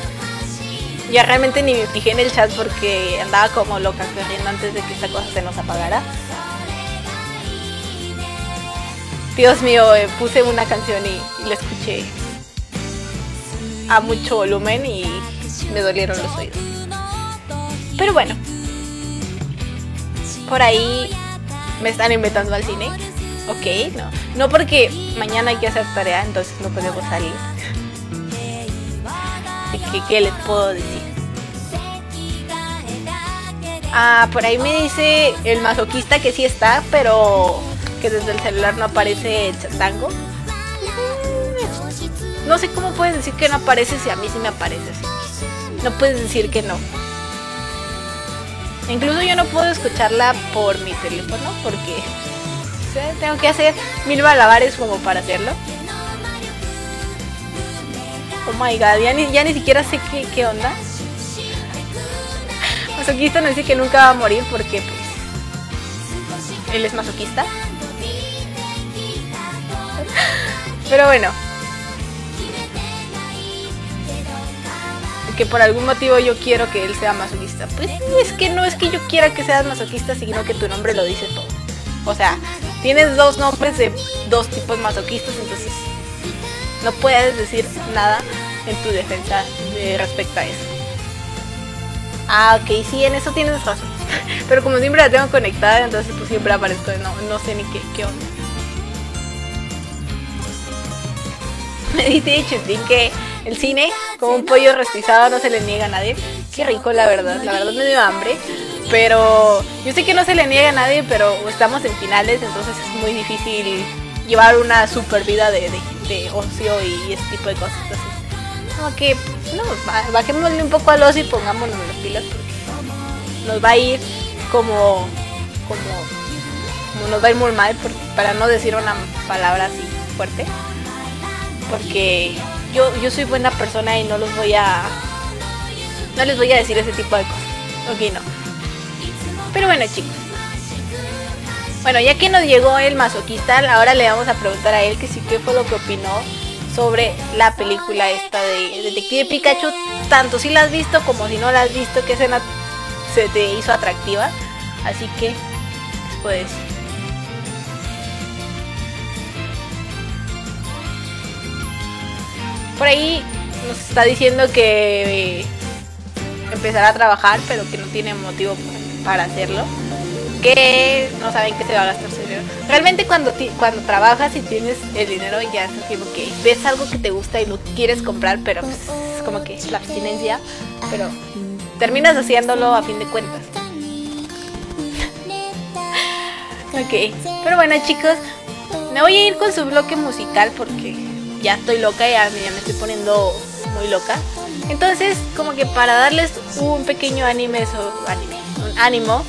ya realmente ni me fijé en el chat porque andaba como loca corriendo antes de que esta cosa se nos apagara. Dios mío, puse una canción y la escuché a mucho volumen y me dolieron los oídos. Pero bueno, por ahí me están invitando al cine. Ok, no porque mañana hay que hacer tarea, entonces no podemos salir. Así que, ¿qué les puedo decir? Por ahí me dice el masoquista que sí está, pero que desde el celular no aparece el chatango. No sé cómo puedes decir que no aparece si a mí sí me aparece así. No puedes decir que no. Incluso yo no puedo escucharla por mi teléfono porque tengo que hacer 1000 malabares como para hacerlo. Oh my god, ya ni siquiera sé qué onda. Masoquista nos dice que nunca va a morir porque pues él es masoquista. Pero bueno, que por algún motivo yo quiero que él sea masoquista. Pues es que no es que yo quiera que seas masoquista, sino que tu nombre lo dice todo. O sea, tienes dos nombres de dos tipos masoquistas, entonces no puedes decir nada en tu defensa respecto a eso. Ok, sí, en eso tienes razón. Pero como siempre la tengo conectada, entonces pues siempre aparezco, no sé ni qué onda. Me dice Chutín que el cine, como un pollo rostizado, no se le niega a nadie. Qué rico, la verdad me dio hambre. Pero yo sé que no se le niega a nadie, pero estamos en finales, entonces es muy difícil llevar una super vida de ocio y ese tipo de cosas. Entonces, como que, no, bajémosle un poco al ocio y pongámonos las pilas porque nos va a ir como nos va a ir muy mal, para no decir una palabra así fuerte. Porque yo soy buena persona y no les voy a decir ese tipo de cosas. Ok, no. Pero bueno, chicos. Bueno, ya que nos llegó el masoquista, ahora le vamos a preguntar a él que sí, qué fue lo que opinó sobre la película esta de Detective Pikachu. Tanto si la has visto como si no la has visto, qué escena se te hizo atractiva. Así que, pues, por ahí nos está diciendo que empezará a trabajar, pero que no tiene motivo para hacerlo, que no saben que se va a gastar Realmente cuando trabajas y tienes el dinero ya es como que ves algo que te gusta y lo quieres comprar, pero pues, es como que la abstinencia, pero terminas haciéndolo a fin de cuentas. Ok, pero bueno chicos, me voy a ir con su bloque musical porque ya estoy loca, ya me estoy poniendo muy loca. Entonces, como que para darles un pequeño un ánimo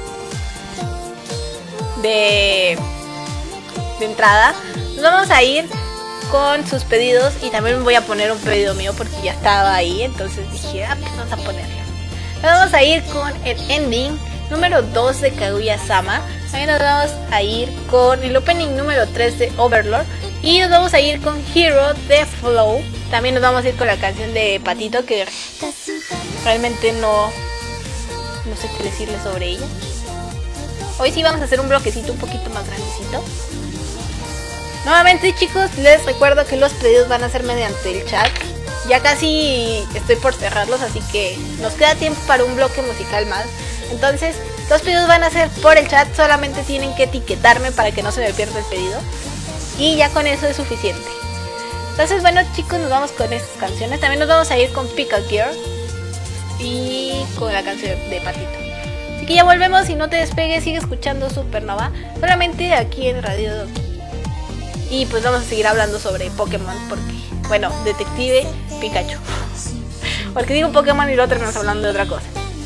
de entrada, nos vamos a ir con sus pedidos y también voy a poner un pedido mío porque ya estaba ahí, entonces dije, pues vamos a ponerlo. Nos vamos a ir con el ending número 2 de Kaguya-sama. También nos vamos a ir con el opening número 3 de Overlord. Y nos vamos a ir con Hero de Flow. También nos vamos a ir con la canción de Patito, que realmente no sé qué decirles sobre ella. Hoy sí vamos a hacer un bloquecito un poquito más grandecito. Nuevamente chicos, les recuerdo que los pedidos van a ser mediante el chat. Ya casi estoy por cerrarlos, así que nos queda tiempo para un bloque musical más. Entonces, los pedidos van a ser por el chat, solamente tienen que etiquetarme para que no se me pierda el pedido. Y ya con eso es suficiente. Entonces, bueno chicos, nos vamos con estas canciones. También nos vamos a ir con Pick a Girl y con la canción de Patito. Así que ya volvemos y no te despegues, sigue escuchando Supernova, solamente aquí en Radio Doki. Y pues vamos a seguir hablando sobre Pokémon porque, bueno, Detective Pikachu. Porque digo Pokémon y luego terminamos hablando de otra cosa.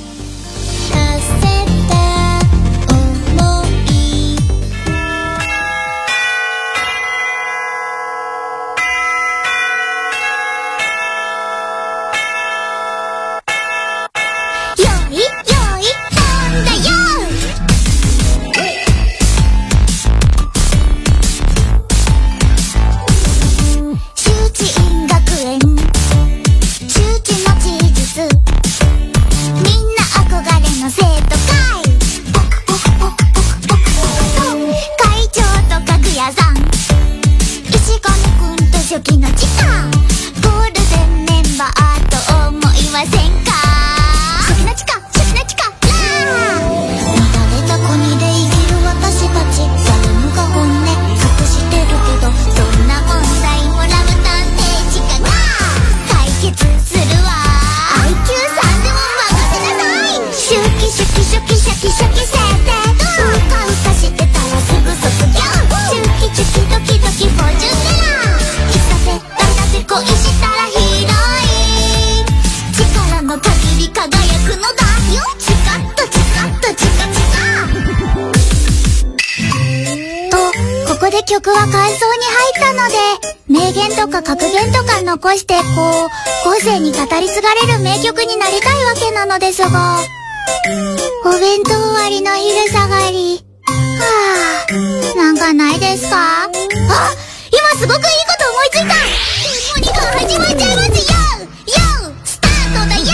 残して後世に語り継がれる名曲になりたいわけなのですが、お弁当終わりの昼下がり、なんかないですか？今すごくいいこと思いついた。デモニが始まっちゃいますよ。スタートだよ。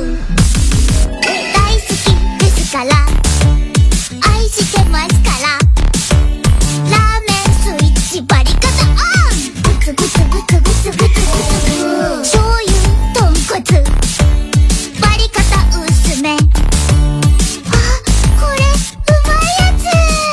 大好きですから、愛してますから、ラーメンスイッチバリカタオン。グツグツグツグツグツグツ、醤油豚骨バリカタ薄め。これうまいやつ。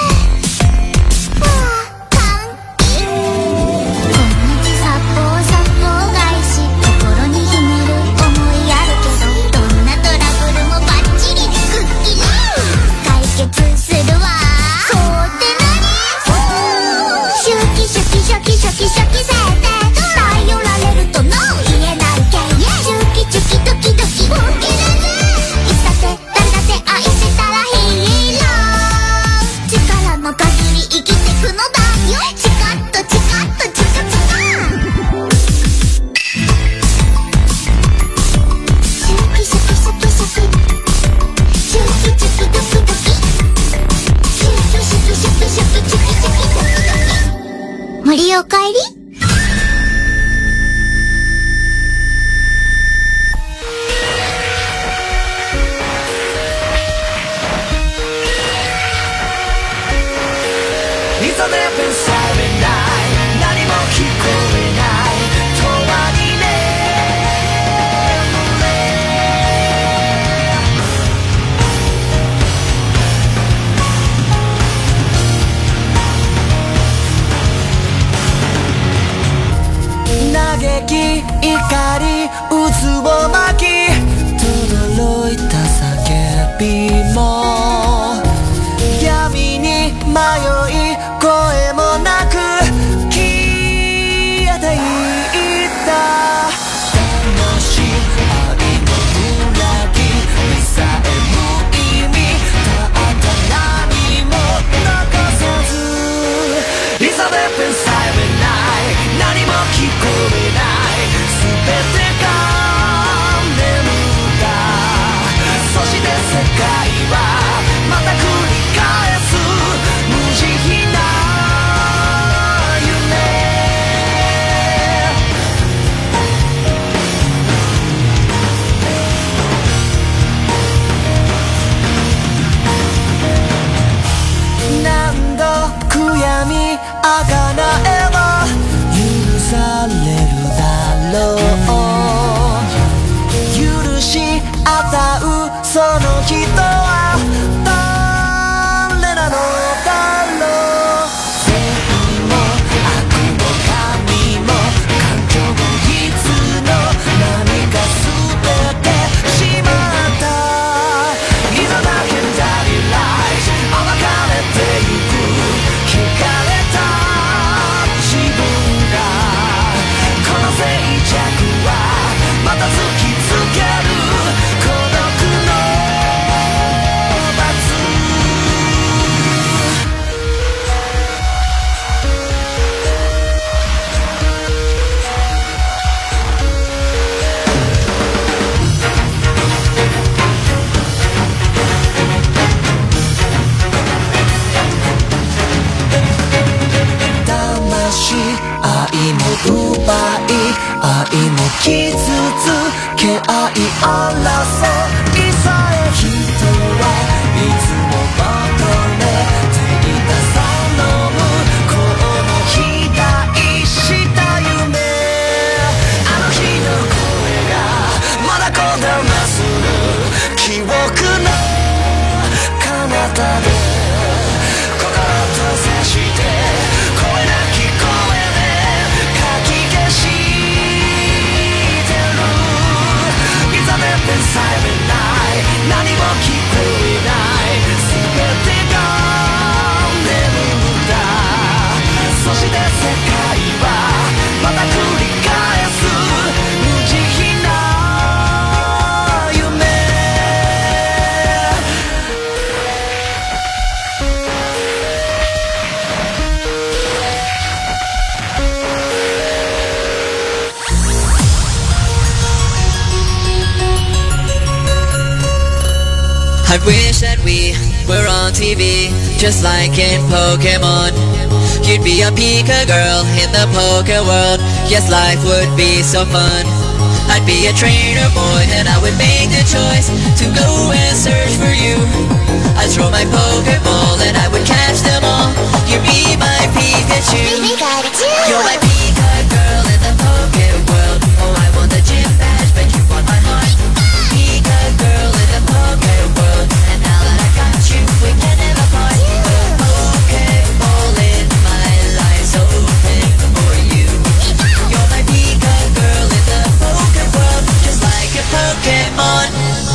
完璧。こんにち殺法返し、心に秘める思いあるけど、どんなトラブルもバッチリくっきり解決するわ。そうって何？シュキシュキシュキシュキシュキ設定、頼られるとノー言えないけん、シュキチュキドキドキ本気でね。いつだって誰だって愛したらヒーロー、力の限り生きてくのだよ。チカッとチカッとチカチカ、シュキシュキシュキシュキ、シュキチュキドキドキ、シュキシュキシュキシュキチュキチュキドキドキ。森おかえり。 いざねぶされない、何も聞こえない永遠に眠れ。 日も闇に迷い声もなく消えていった魂愛の裏切りさえ無意味ただ何も残さずいざでpensarめない何も聞こえない全てが眠ったそして世界はまた繰り返す無慈悲な夢何度悔やみあがなえば許されるだろう許し合うその人は誰なのだろう善も悪も神も感情もいつの何か全てしまったいざだけダリライズ暴かれてゆく聞かれた自分がこの静寂はまた突きつける孤独の罰魂愛も奪い愛も傷つけ合い争いさえ人はいつも求めていたその向こうの期待した夢あの日の声がまだこだまする記憶の彼方で心と接して声なき声でかき消してるいざねpensarめない何も聞こえない全てが眠ったそして世界はまた繰り返す無慈悲な夢 I wish that we were on TV, just like in Pokemon. You'd be a Pika girl in the Poke world. Yes, life would be so fun. I'd be a trainer boy and I would make the choice to go and search for you. I'd throw my Pokeball and I would catch them all. You'd be my Pikachu. You're my Pika girl in the Poke world. Oh, I want the gym badge, but you want my heart. Pika girl in the Poke world, and now that I got you, we can never part. The Pokeball in my life's open for you. You're my Pika girl in the Poke world, just like a Pokemon.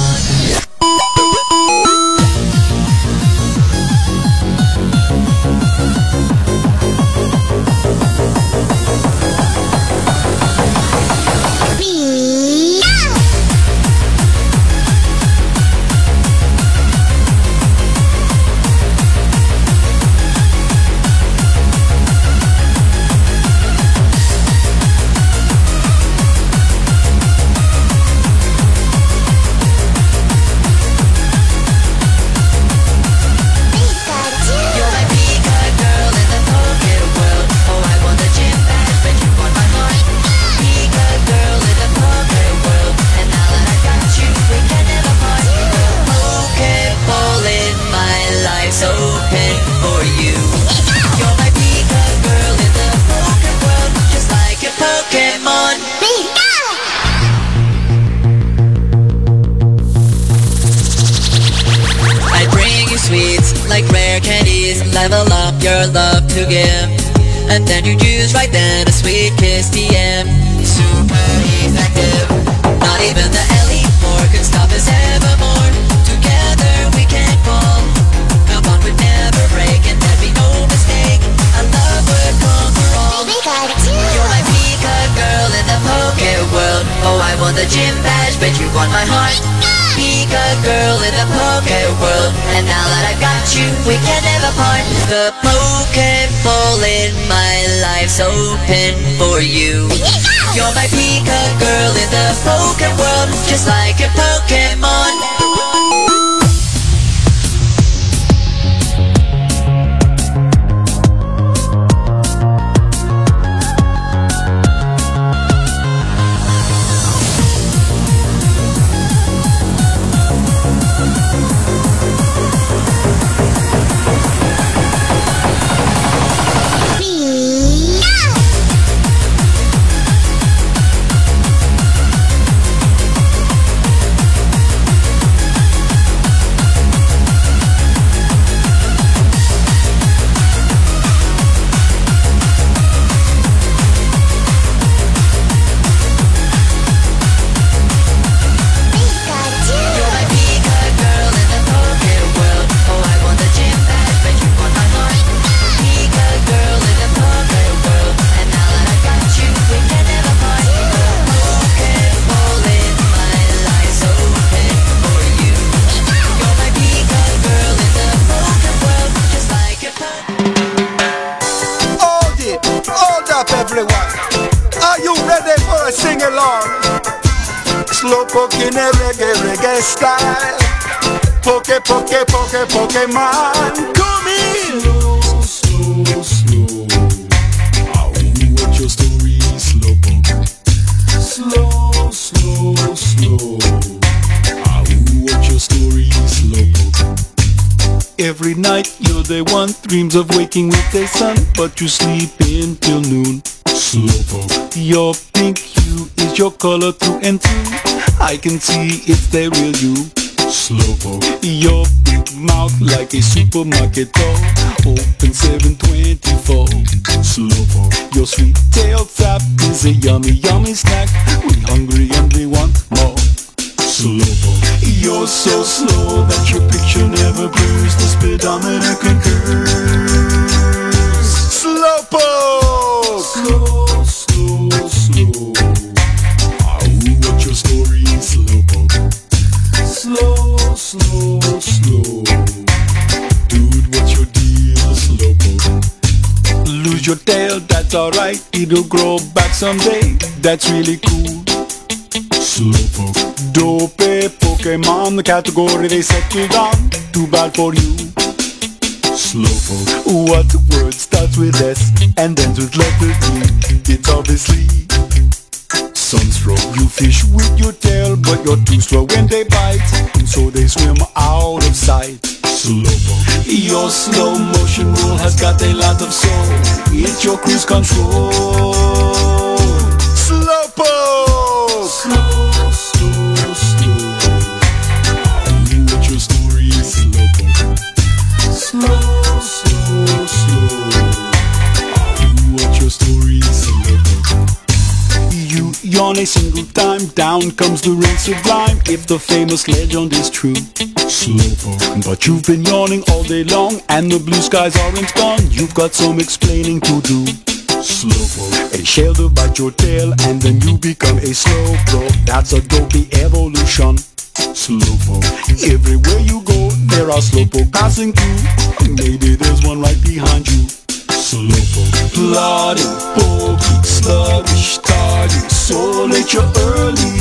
Level up your love to give, and then you choose right then a sweet kiss TM. Super effective. Not even the elite four could stop us evermore. Together poke world. And now that I've got you, we can never part. The Pokeball in my life's open for you. You're my Pika girl in the poke world, just like a Pokemon. Slowpoke in a reggae style. Pokemon. Come in. Slow. Oh, what your story, Slowpoke. Slow. Oh, what your story, Slowpoke. Every night you're the one, dreams of waking with the sun, but you sleep until noon. Slowpoke. Your pink hue is your color through and through. I can see it's the real you. Slowpoke. Your big mouth like a supermarket door, open 7/24. Slowpoke. Your sweet tail tap is a yummy snack. We hungry and we want more. Slowpoke. You're so slow that your picture never blurs. The speedometer concurs. Slowpoke. Slow. What your story, Slowpoke. Slow. Dude, what's your deal, Slowpoke? Lose your tail, that's alright. It'll grow back someday. That's really cool. Slowpoke. Dope Pokemon, the category they settled on. Too bad for you. Slowpoke. What word starts with S and ends with letter D? It's obviously Sunstroke. You fish with your tail, but you're too slow when they bite, and so they swim out of sight. Slowpoke. Your slow motion rule has got a lot of soul. It's your cruise control. Slowpoke. Slow. What's your story, Slowpoke? Slow. What's your story, Slowpoke? You yawn a single time, down comes the rain sublime, if the famous legend is true. Slowpoke. But you've been yawning all day long, and the blue skies aren't gone. You've got some explaining to do. Slowpoke. A shell to bite your tail, and then you become a slowpoke. That's a dopey evolution. Slowpoke. Everywhere you go, there are slowpoke passing through. Maybe there's one right behind you. Slowpoke. Plodding, pokey, sluggish, tardy, so late you're early.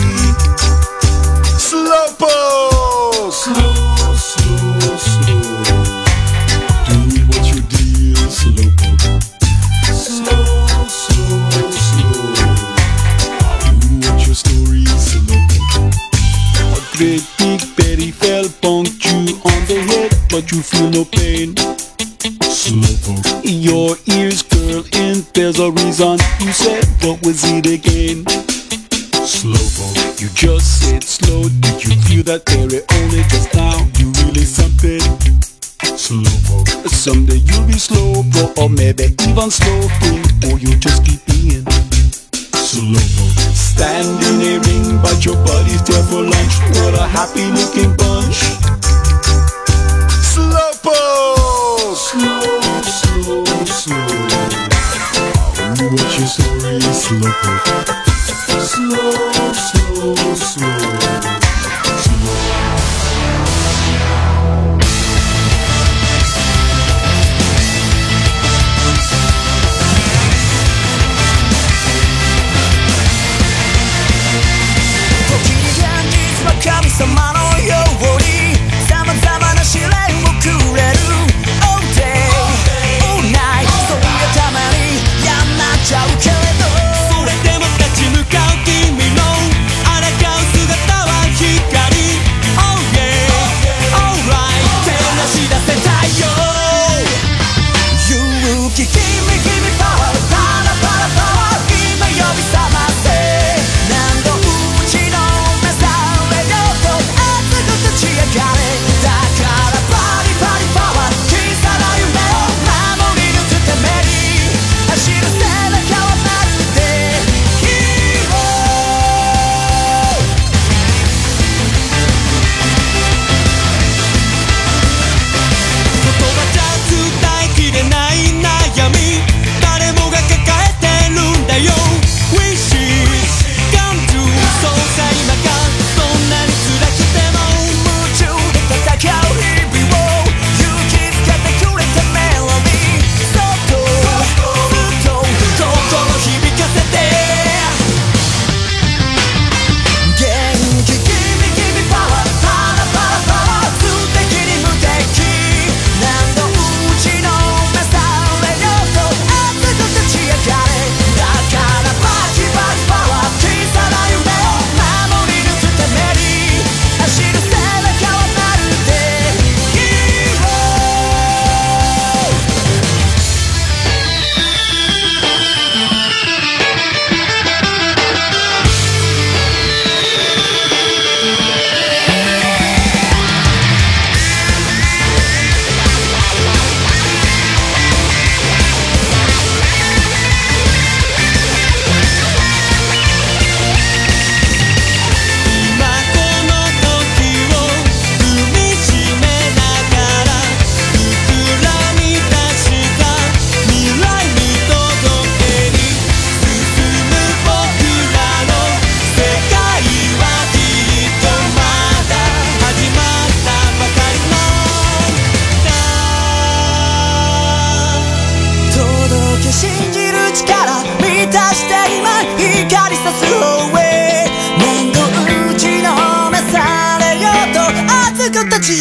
Slowpoke. Slow. Dude, what's your deal, Slowpoke? Slow. What's your story, Slowpoke? A great big berry fell, punked you on the head, but you feel no pain. Slowpoke. Your ears curl in, there's a reason you said, what was it again? Slowpoke. You just said slow, did you feel that berry only just now? You really something? Slowpoke. Someday you'll be slow, bro, or maybe even sloping, or you'll just keep being Slowpoke. Stand in a ring, but your buddy's there for lunch. What a happy looking bunch. Slowpoke. Slow. What's your story, Slowpoke? Slow.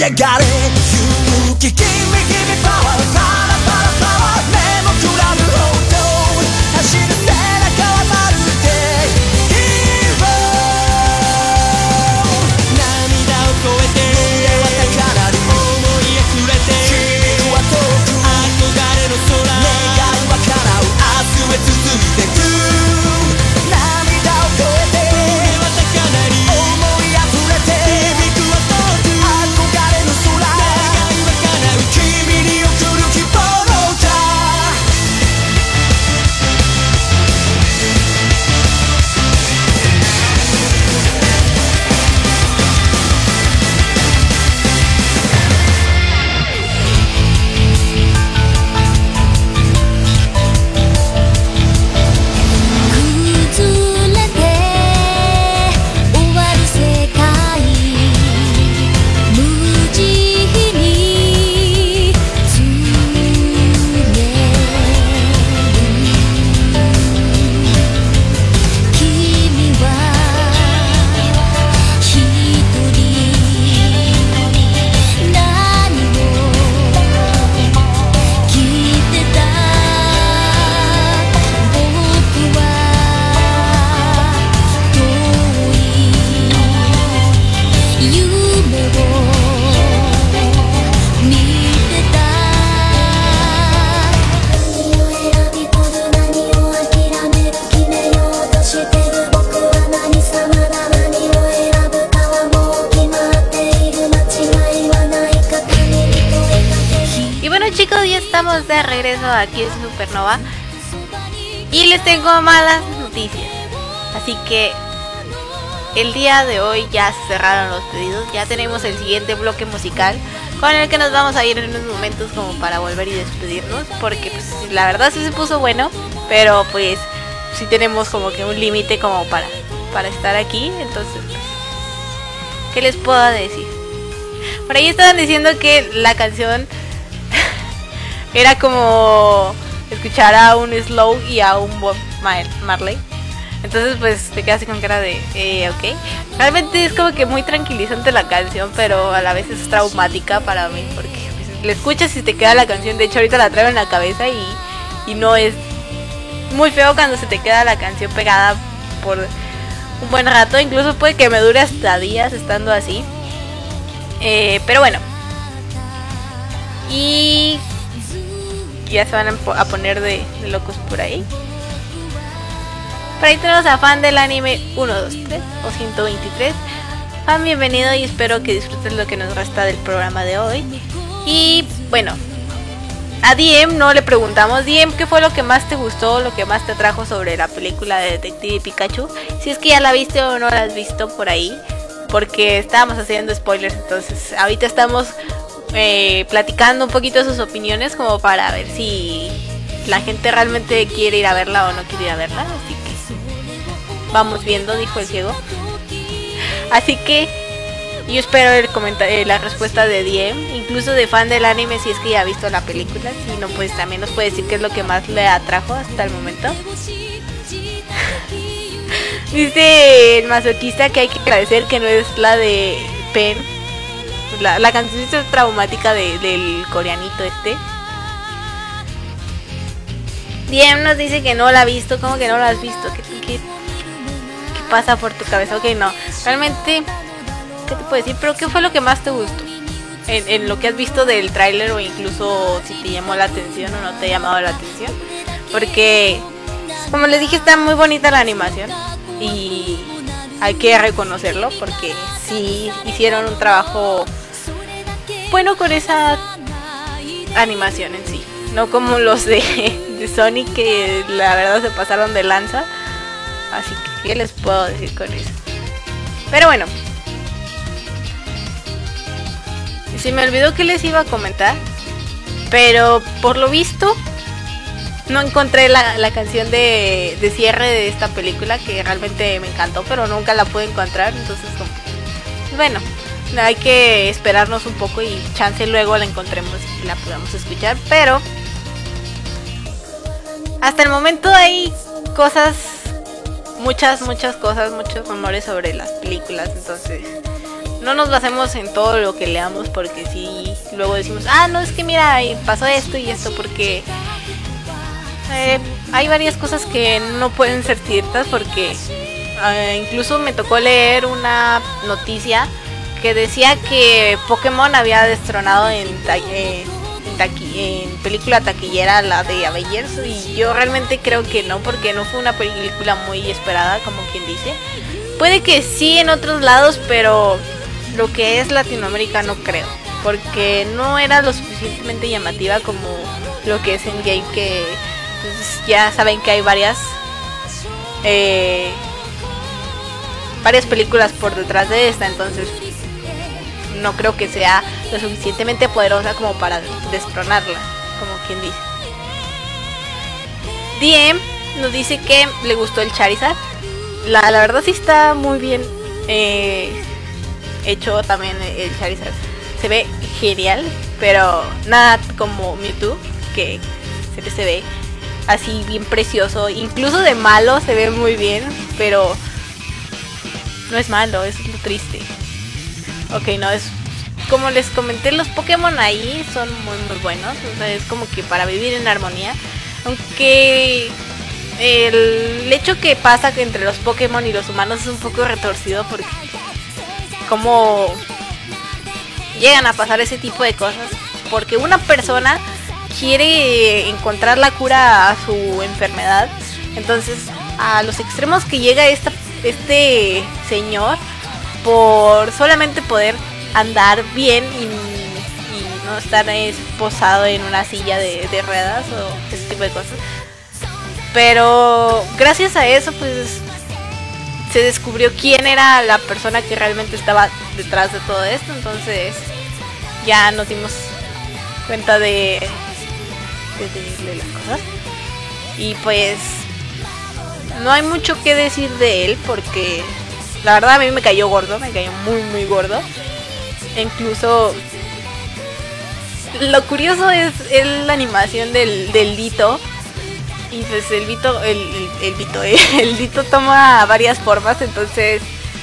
やがれ勇気君パワーパラパラパワー目もくらむほど走る背中はまるでヒーロー涙を越えて上は高鳴る思い溢れて君は遠く憧れの空願いは叶う明日へ続いてく涙を越えて上は高鳴り思い溢れて響くは遠く憧れの空願いは叶う君に送る希望の歌崩れて終わる世界無慈悲につれ君は一人何を聞いてた僕は遠い夢を見てた何を選び取る何を諦める決めようとしてる僕は何様だ何を選ぶかはもう決まっている間違いはないか限り問いかけ Y bueno chicos, ya estamos de regreso aquí en Supernova y les tengo malas noticias. Así que el día de hoy ya se cerraron los pedidos, ya tenemos el siguiente bloque musical con el que nos vamos a ir en unos momentos como para volver y despedirnos, porque pues, la verdad sí se puso bueno, pero pues sí tenemos como que un límite como para estar aquí, entonces pues, ¿qué les puedo decir? Por ahí estaban diciendo que la canción era como escuchar a un Slow y a un Bob Marley. Entonces pues te quedas así con cara de ok. Realmente es como que muy tranquilizante la canción, pero a la vez es traumática para mí, porque pues, la escuchas y te queda la canción. De hecho ahorita la traigo en la cabeza y no es muy feo cuando se te queda la canción pegada por un buen rato. Incluso puede que me dure hasta días estando así. Pero bueno. Y ya se van a poner de locos por ahí. Por ahí tenemos a Fan del Anime 123 o 123. Fan, bienvenido y espero que disfrutes lo que nos resta del programa de hoy. Y bueno, a DM no le preguntamos, DM, ¿qué fue lo que más te gustó, lo que más te atrajo sobre la película de Detective Pikachu? Si es que ya la viste o no la has visto por ahí, porque estábamos haciendo spoilers, entonces ahorita estamos platicando un poquito de sus opiniones como para ver si la gente realmente quiere ir a verla o no quiere ir a verla. Así que vamos viendo, dijo el ciego. Así que yo espero la respuesta de DM, incluso de Fan del Anime, si es que ya ha visto la película. Si no, pues también nos puede decir qué es lo que más le atrajo hasta el momento. Dice el masoquista que hay que agradecer que no es la de Pen. La canción es traumática del coreanito este. DM nos dice que no la ha visto. ¿Cómo que no la has visto? ¿Qué pasa por tu cabeza? Ok, no. Realmente, ¿qué te puedo decir? Pero ¿qué fue lo que más te gustó? En lo que has visto del tráiler, o incluso si te llamó la atención o no te ha llamado la atención. Porque, como les dije, está muy bonita la animación. Y hay que reconocerlo, porque sí hicieron un trabajo bueno con esa animación en sí. No como los de Sonic, que la verdad se pasaron de lanza. Así que, ¿qué les puedo decir con eso? Pero bueno, se me olvidó que les iba a comentar, pero por lo visto no encontré la canción de cierre de esta película, que realmente me encantó, pero nunca la pude encontrar. Entonces, bueno, hay que esperarnos un poco y chance luego la encontremos y la podamos escuchar. Pero hasta el momento hay cosas, muchas cosas, muchos rumores sobre las películas. Entonces no nos basemos en todo lo que leamos, porque si luego decimos, no, es que mira, pasó esto y esto, porque hay varias cosas que no pueden ser ciertas, porque incluso me tocó leer una noticia que decía que Pokémon había destronado en película taquillera la de Avengers, y yo realmente creo que no, porque no fue una película muy esperada, como quien dice. Puede que sí en otros lados, pero lo que es Latinoamérica no creo, porque no era lo suficientemente llamativa como lo que es Endgame, que pues, ya saben que hay varias películas por detrás de esta, entonces no creo que sea lo suficientemente poderosa como para destronarla, como quien dice. DM nos dice que le gustó el Charizard. La verdad sí está muy bien hecho también el Charizard. Se ve genial, pero nada como Mewtwo, que se ve así bien precioso. Incluso de malo se ve muy bien, pero no es malo, es lo triste. Ok, no, es como les comenté, los Pokémon ahí son muy muy buenos, o sea, es como que para vivir en armonía. Aunque el hecho que pasa entre los Pokémon y los humanos es un poco retorcido, porque como llegan a pasar ese tipo de cosas, porque una persona quiere encontrar la cura a su enfermedad, entonces a los extremos que llega este señor por solamente poder andar bien y no estar posado en una silla de ruedas o ese tipo de cosas. Pero gracias a eso pues se descubrió quién era la persona que realmente estaba detrás de todo esto, entonces ya nos dimos cuenta de las cosas. Y pues no hay mucho que decir de él, porque la verdad a mí me cayó gordo, me cayó muy muy gordo. Incluso lo curioso es la animación del Ditto. Y pues el Ditto toma varias formas, entonces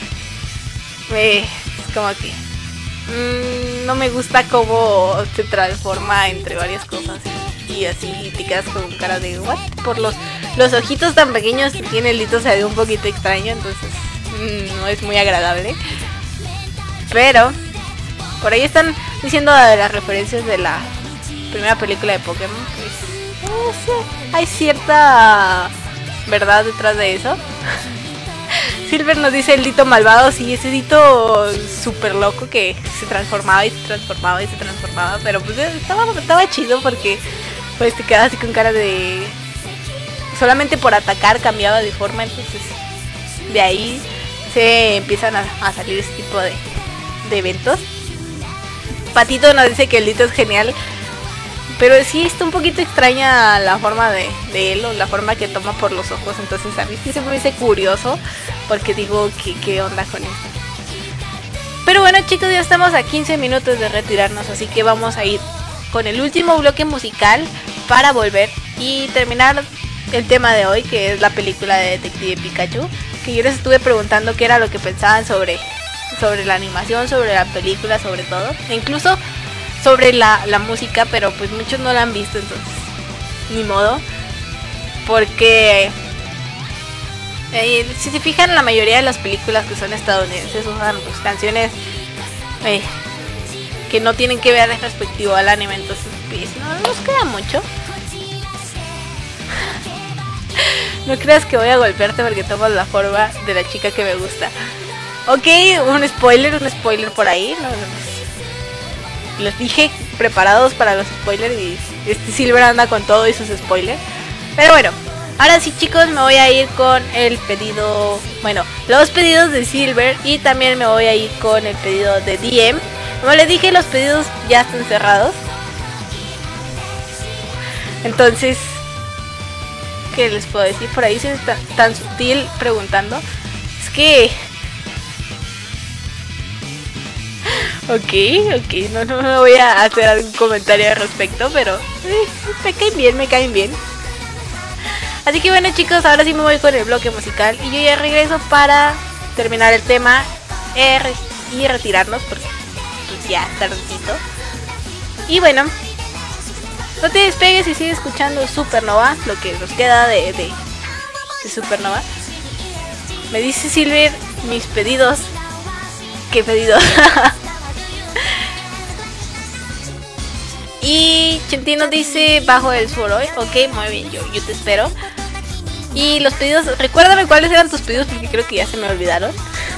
como que no me gusta cómo se transforma entre varias cosas y así te quedas con cara de what. Por los ojitos tan pequeños que tiene el Ditto se ve un poquito extraño, entonces no es muy agradable. Pero por ahí están diciendo de las referencias de la primera película de Pokémon, pues sí, hay cierta verdad detrás de eso. Silver nos dice el Ditto malvado, sí, ese Ditto súper loco que se transformaba y se transformaba y se transformaba, pero pues estaba chido, porque pues te quedas así con cara de solamente por atacar cambiaba de forma, entonces de ahí se empiezan a salir ese tipo de eventos. Patito nos dice que el Ditto es genial, pero sí está un poquito extraña la forma de él, o la forma que toma por los ojos, entonces a mí sí se me hace curioso, porque digo, ¿qué onda con esto? Pero bueno chicos, ya estamos a 15 minutos de retirarnos, así que vamos a ir con el último bloque musical para volver y terminar el tema de hoy, que es la película de Detective Pikachu, que yo les estuve preguntando qué era lo que pensaban sobre la animación, sobre la película, sobre todo, e incluso sobre la música, pero pues muchos no la han visto, entonces ni modo, porque si se fijan, la mayoría de las películas que son estadounidenses usan pues canciones que no tienen que ver respectivo al anime, entonces pues no nos queda mucho. No creas que voy a golpearte porque tomas la forma de la chica que me gusta. Ok, un spoiler por ahí, no, les dije preparados para los spoilers y Silver anda con todo y sus spoilers. Pero bueno, ahora sí chicos, me voy a ir con el pedido, bueno, los pedidos de Silver, y también me voy a ir con el pedido de DM. Como les dije, los pedidos ya están cerrados, entonces ¿qué les puedo decir? Por ahí se está tan sutil preguntando, es que Ok, no voy a hacer algún comentario al respecto, pero me caen bien. Así que bueno chicos, ahora sí me voy con el bloque musical y yo ya regreso para terminar el tema y retirarnos porque pues ya es tardecito. Y bueno, no te despegues y sigue escuchando Supernova, lo que nos queda de Supernova. Me dice Silver mis pedidos. ¿Qué pedido? Y Chentino dice bajo el suelo. Ok, muy bien, yo te espero. Y los pedidos, recuérdame cuáles eran tus pedidos porque creo que ya se me olvidaron.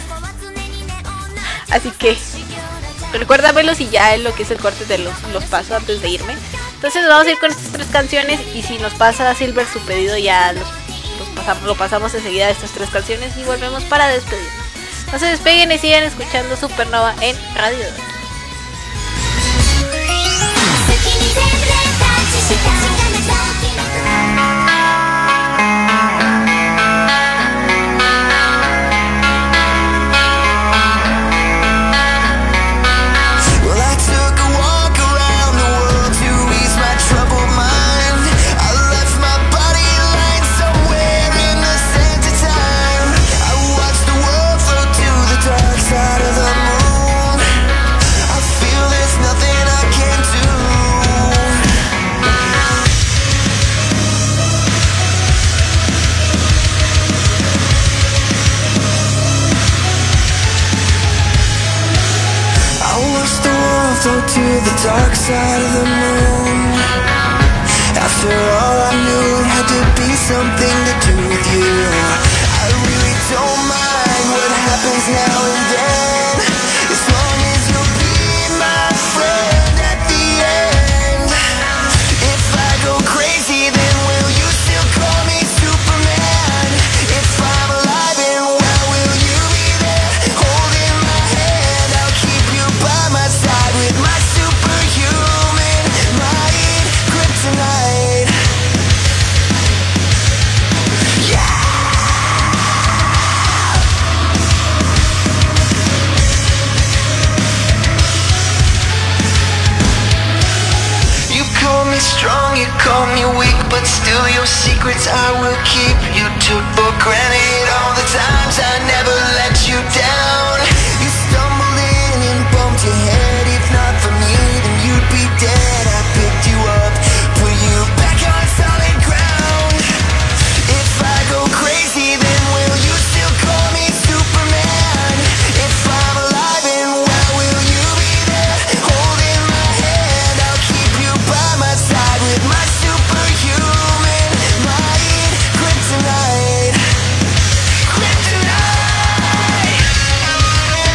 Así que recuérdamelos y ya en lo que es el corte de los paso antes de irme. Entonces vamos a ir con estas 3 canciones y si nos pasa Silver su pedido ya lo pasamos enseguida a estas 3 canciones y volvemos para despedirnos. No se despeguen y sigan escuchando Supernova en Radio Dot. float to the dark side of the moon. After all I knew it had to be something to do with you. I really don't mind what happens now and then, as long as you'll be my friend at the end. If I go crazy, then will you still call me Superman? If I'm alive and well, will you be there holding my hand? I'll keep you by my side with my superhuman mind, kryptonite. Yeah! You call me strong, you call me weak, but still your secrets I will keep. You took for granted all the times I never let you down. You stumbled in and bumped your head. If not for me, then you'd be dead. I picked you up, put you back on solid ground. If I go crazy, then will you still call me Superman? If I'm alive and well, will you be there holding my hand? I'll keep you by my side with my superhuman mind, kryptonite. Kryptonite.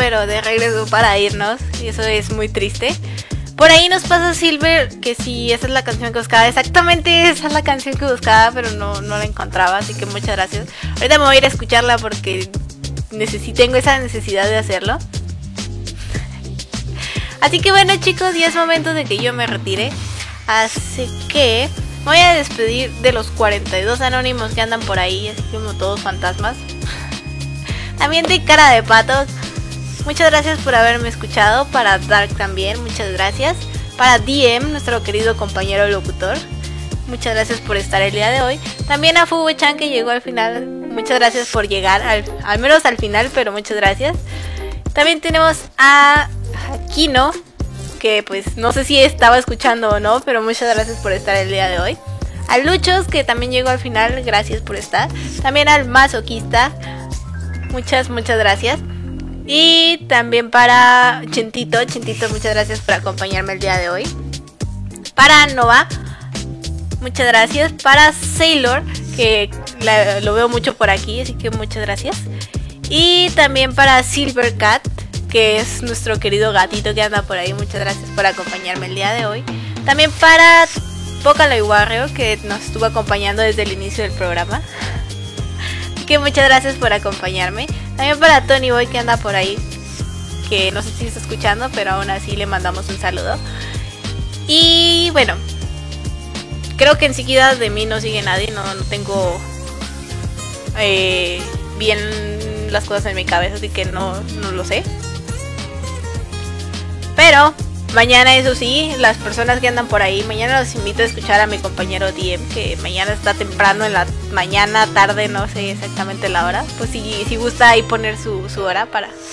pero de regreso para irnos. Y eso es muy triste. Por ahí nos pasa Silver que sí, esa es la canción que buscaba. Exactamente esa es la canción que buscaba, pero no la encontraba. Así que muchas gracias. Ahorita me voy a ir a escucharla porque tengo esa necesidad de hacerlo. Así que bueno, chicos, ya es momento de que yo me retire. Así que voy a despedir de los 42 anónimos que andan por ahí, así como todos fantasmas. También de Cara de Pato. Muchas gracias por haberme escuchado. Para Dark también, muchas gracias. Para DM, nuestro querido compañero locutor, muchas gracias por estar el día de hoy. También a Fubo-chan, que llegó al final. Muchas gracias por llegar al menos al final, pero muchas gracias. También tenemos a Kino, que pues no sé si estaba escuchando o no, pero muchas gracias por estar el día de hoy. A Luchos, que también llegó al final, gracias por estar. También al Masoquista, muchas gracias. Y también para Chentito, muchas gracias por acompañarme el día de hoy. Para Nova, muchas gracias. Para Sailor, que lo veo mucho por aquí, así que muchas gracias. Y también para Silver Cat, que es nuestro querido gatito que anda por ahí, muchas gracias por acompañarme el día de hoy. También para Vocaloid Warrior, que nos estuvo acompañando desde el inicio del programa. Así que muchas gracias por acompañarme. También para Tony Boy, que anda por ahí, que no sé si está escuchando, pero aún así le mandamos un saludo. Y bueno, creo que enseguida de mí no sigue nadie. No tengo bien las cosas en mi cabeza, así que no lo sé. Pero mañana, eso sí, las personas que andan por ahí, mañana los invito a escuchar a mi compañero DM, que mañana está temprano en la mañana, tarde, no sé exactamente la hora. Pues si gusta ahí poner su hora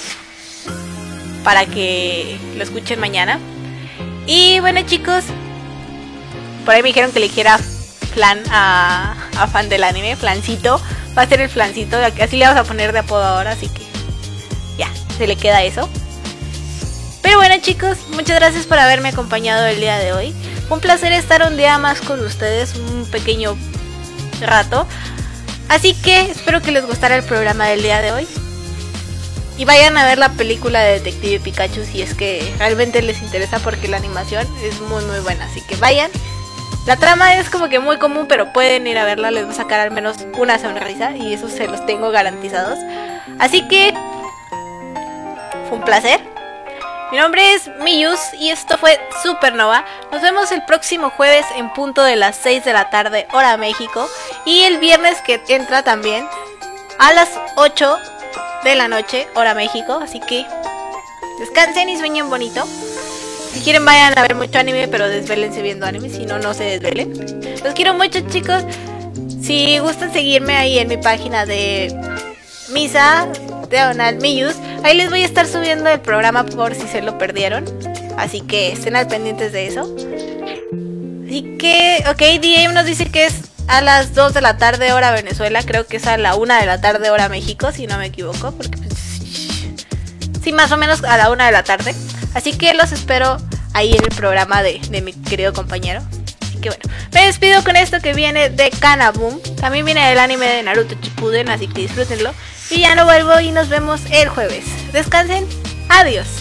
para que lo escuchen mañana. Y bueno, chicos, por ahí me dijeron que le dijera Flan a fan del anime, Flancito. Va a ser el Flancito, así le vamos a poner de apodo ahora, así que ya, se le queda eso. Pero bueno, chicos, muchas gracias por haberme acompañado el día de hoy. Fue un placer estar un día más con ustedes, un pequeño rato. Así que espero que les gustara el programa del día de hoy. Y vayan a ver la película de Detective Pikachu si es que realmente les interesa, porque la animación es muy buena. Así que vayan. La trama es como que muy común, pero pueden ir a verla, les va a sacar al menos una sonrisa y eso se los tengo garantizados. Así que fue un placer. Mi nombre es Miyus y esto fue Supernova. Nos vemos el próximo jueves en punto de las 6 de la tarde, hora México. Y el viernes que entra también a las 8 de la noche, hora México. Así que descansen y sueñen bonito. Si quieren vayan a ver mucho anime, pero desvélense viendo anime, si no, no se desvelen. Los quiero mucho, chicos. Si gustan seguirme ahí en mi página de Misa/Miyus, ahí les voy a estar subiendo el programa por si se lo perdieron. Así que estén al pendientes de eso. Así que, ok, DM nos dice que es a las 2 de la tarde hora Venezuela. Creo que es a la 1 de la tarde hora México, si no me equivoco, porque sí, más o menos a la 1 de la tarde. Así que los espero ahí en el programa de mi querido compañero. Así que bueno, me despido con esto que viene de Kanaboom. También viene el anime de Naruto Shippuden, así que disfrútenlo. Y ya no vuelvo y nos vemos el jueves. Descansen, adiós.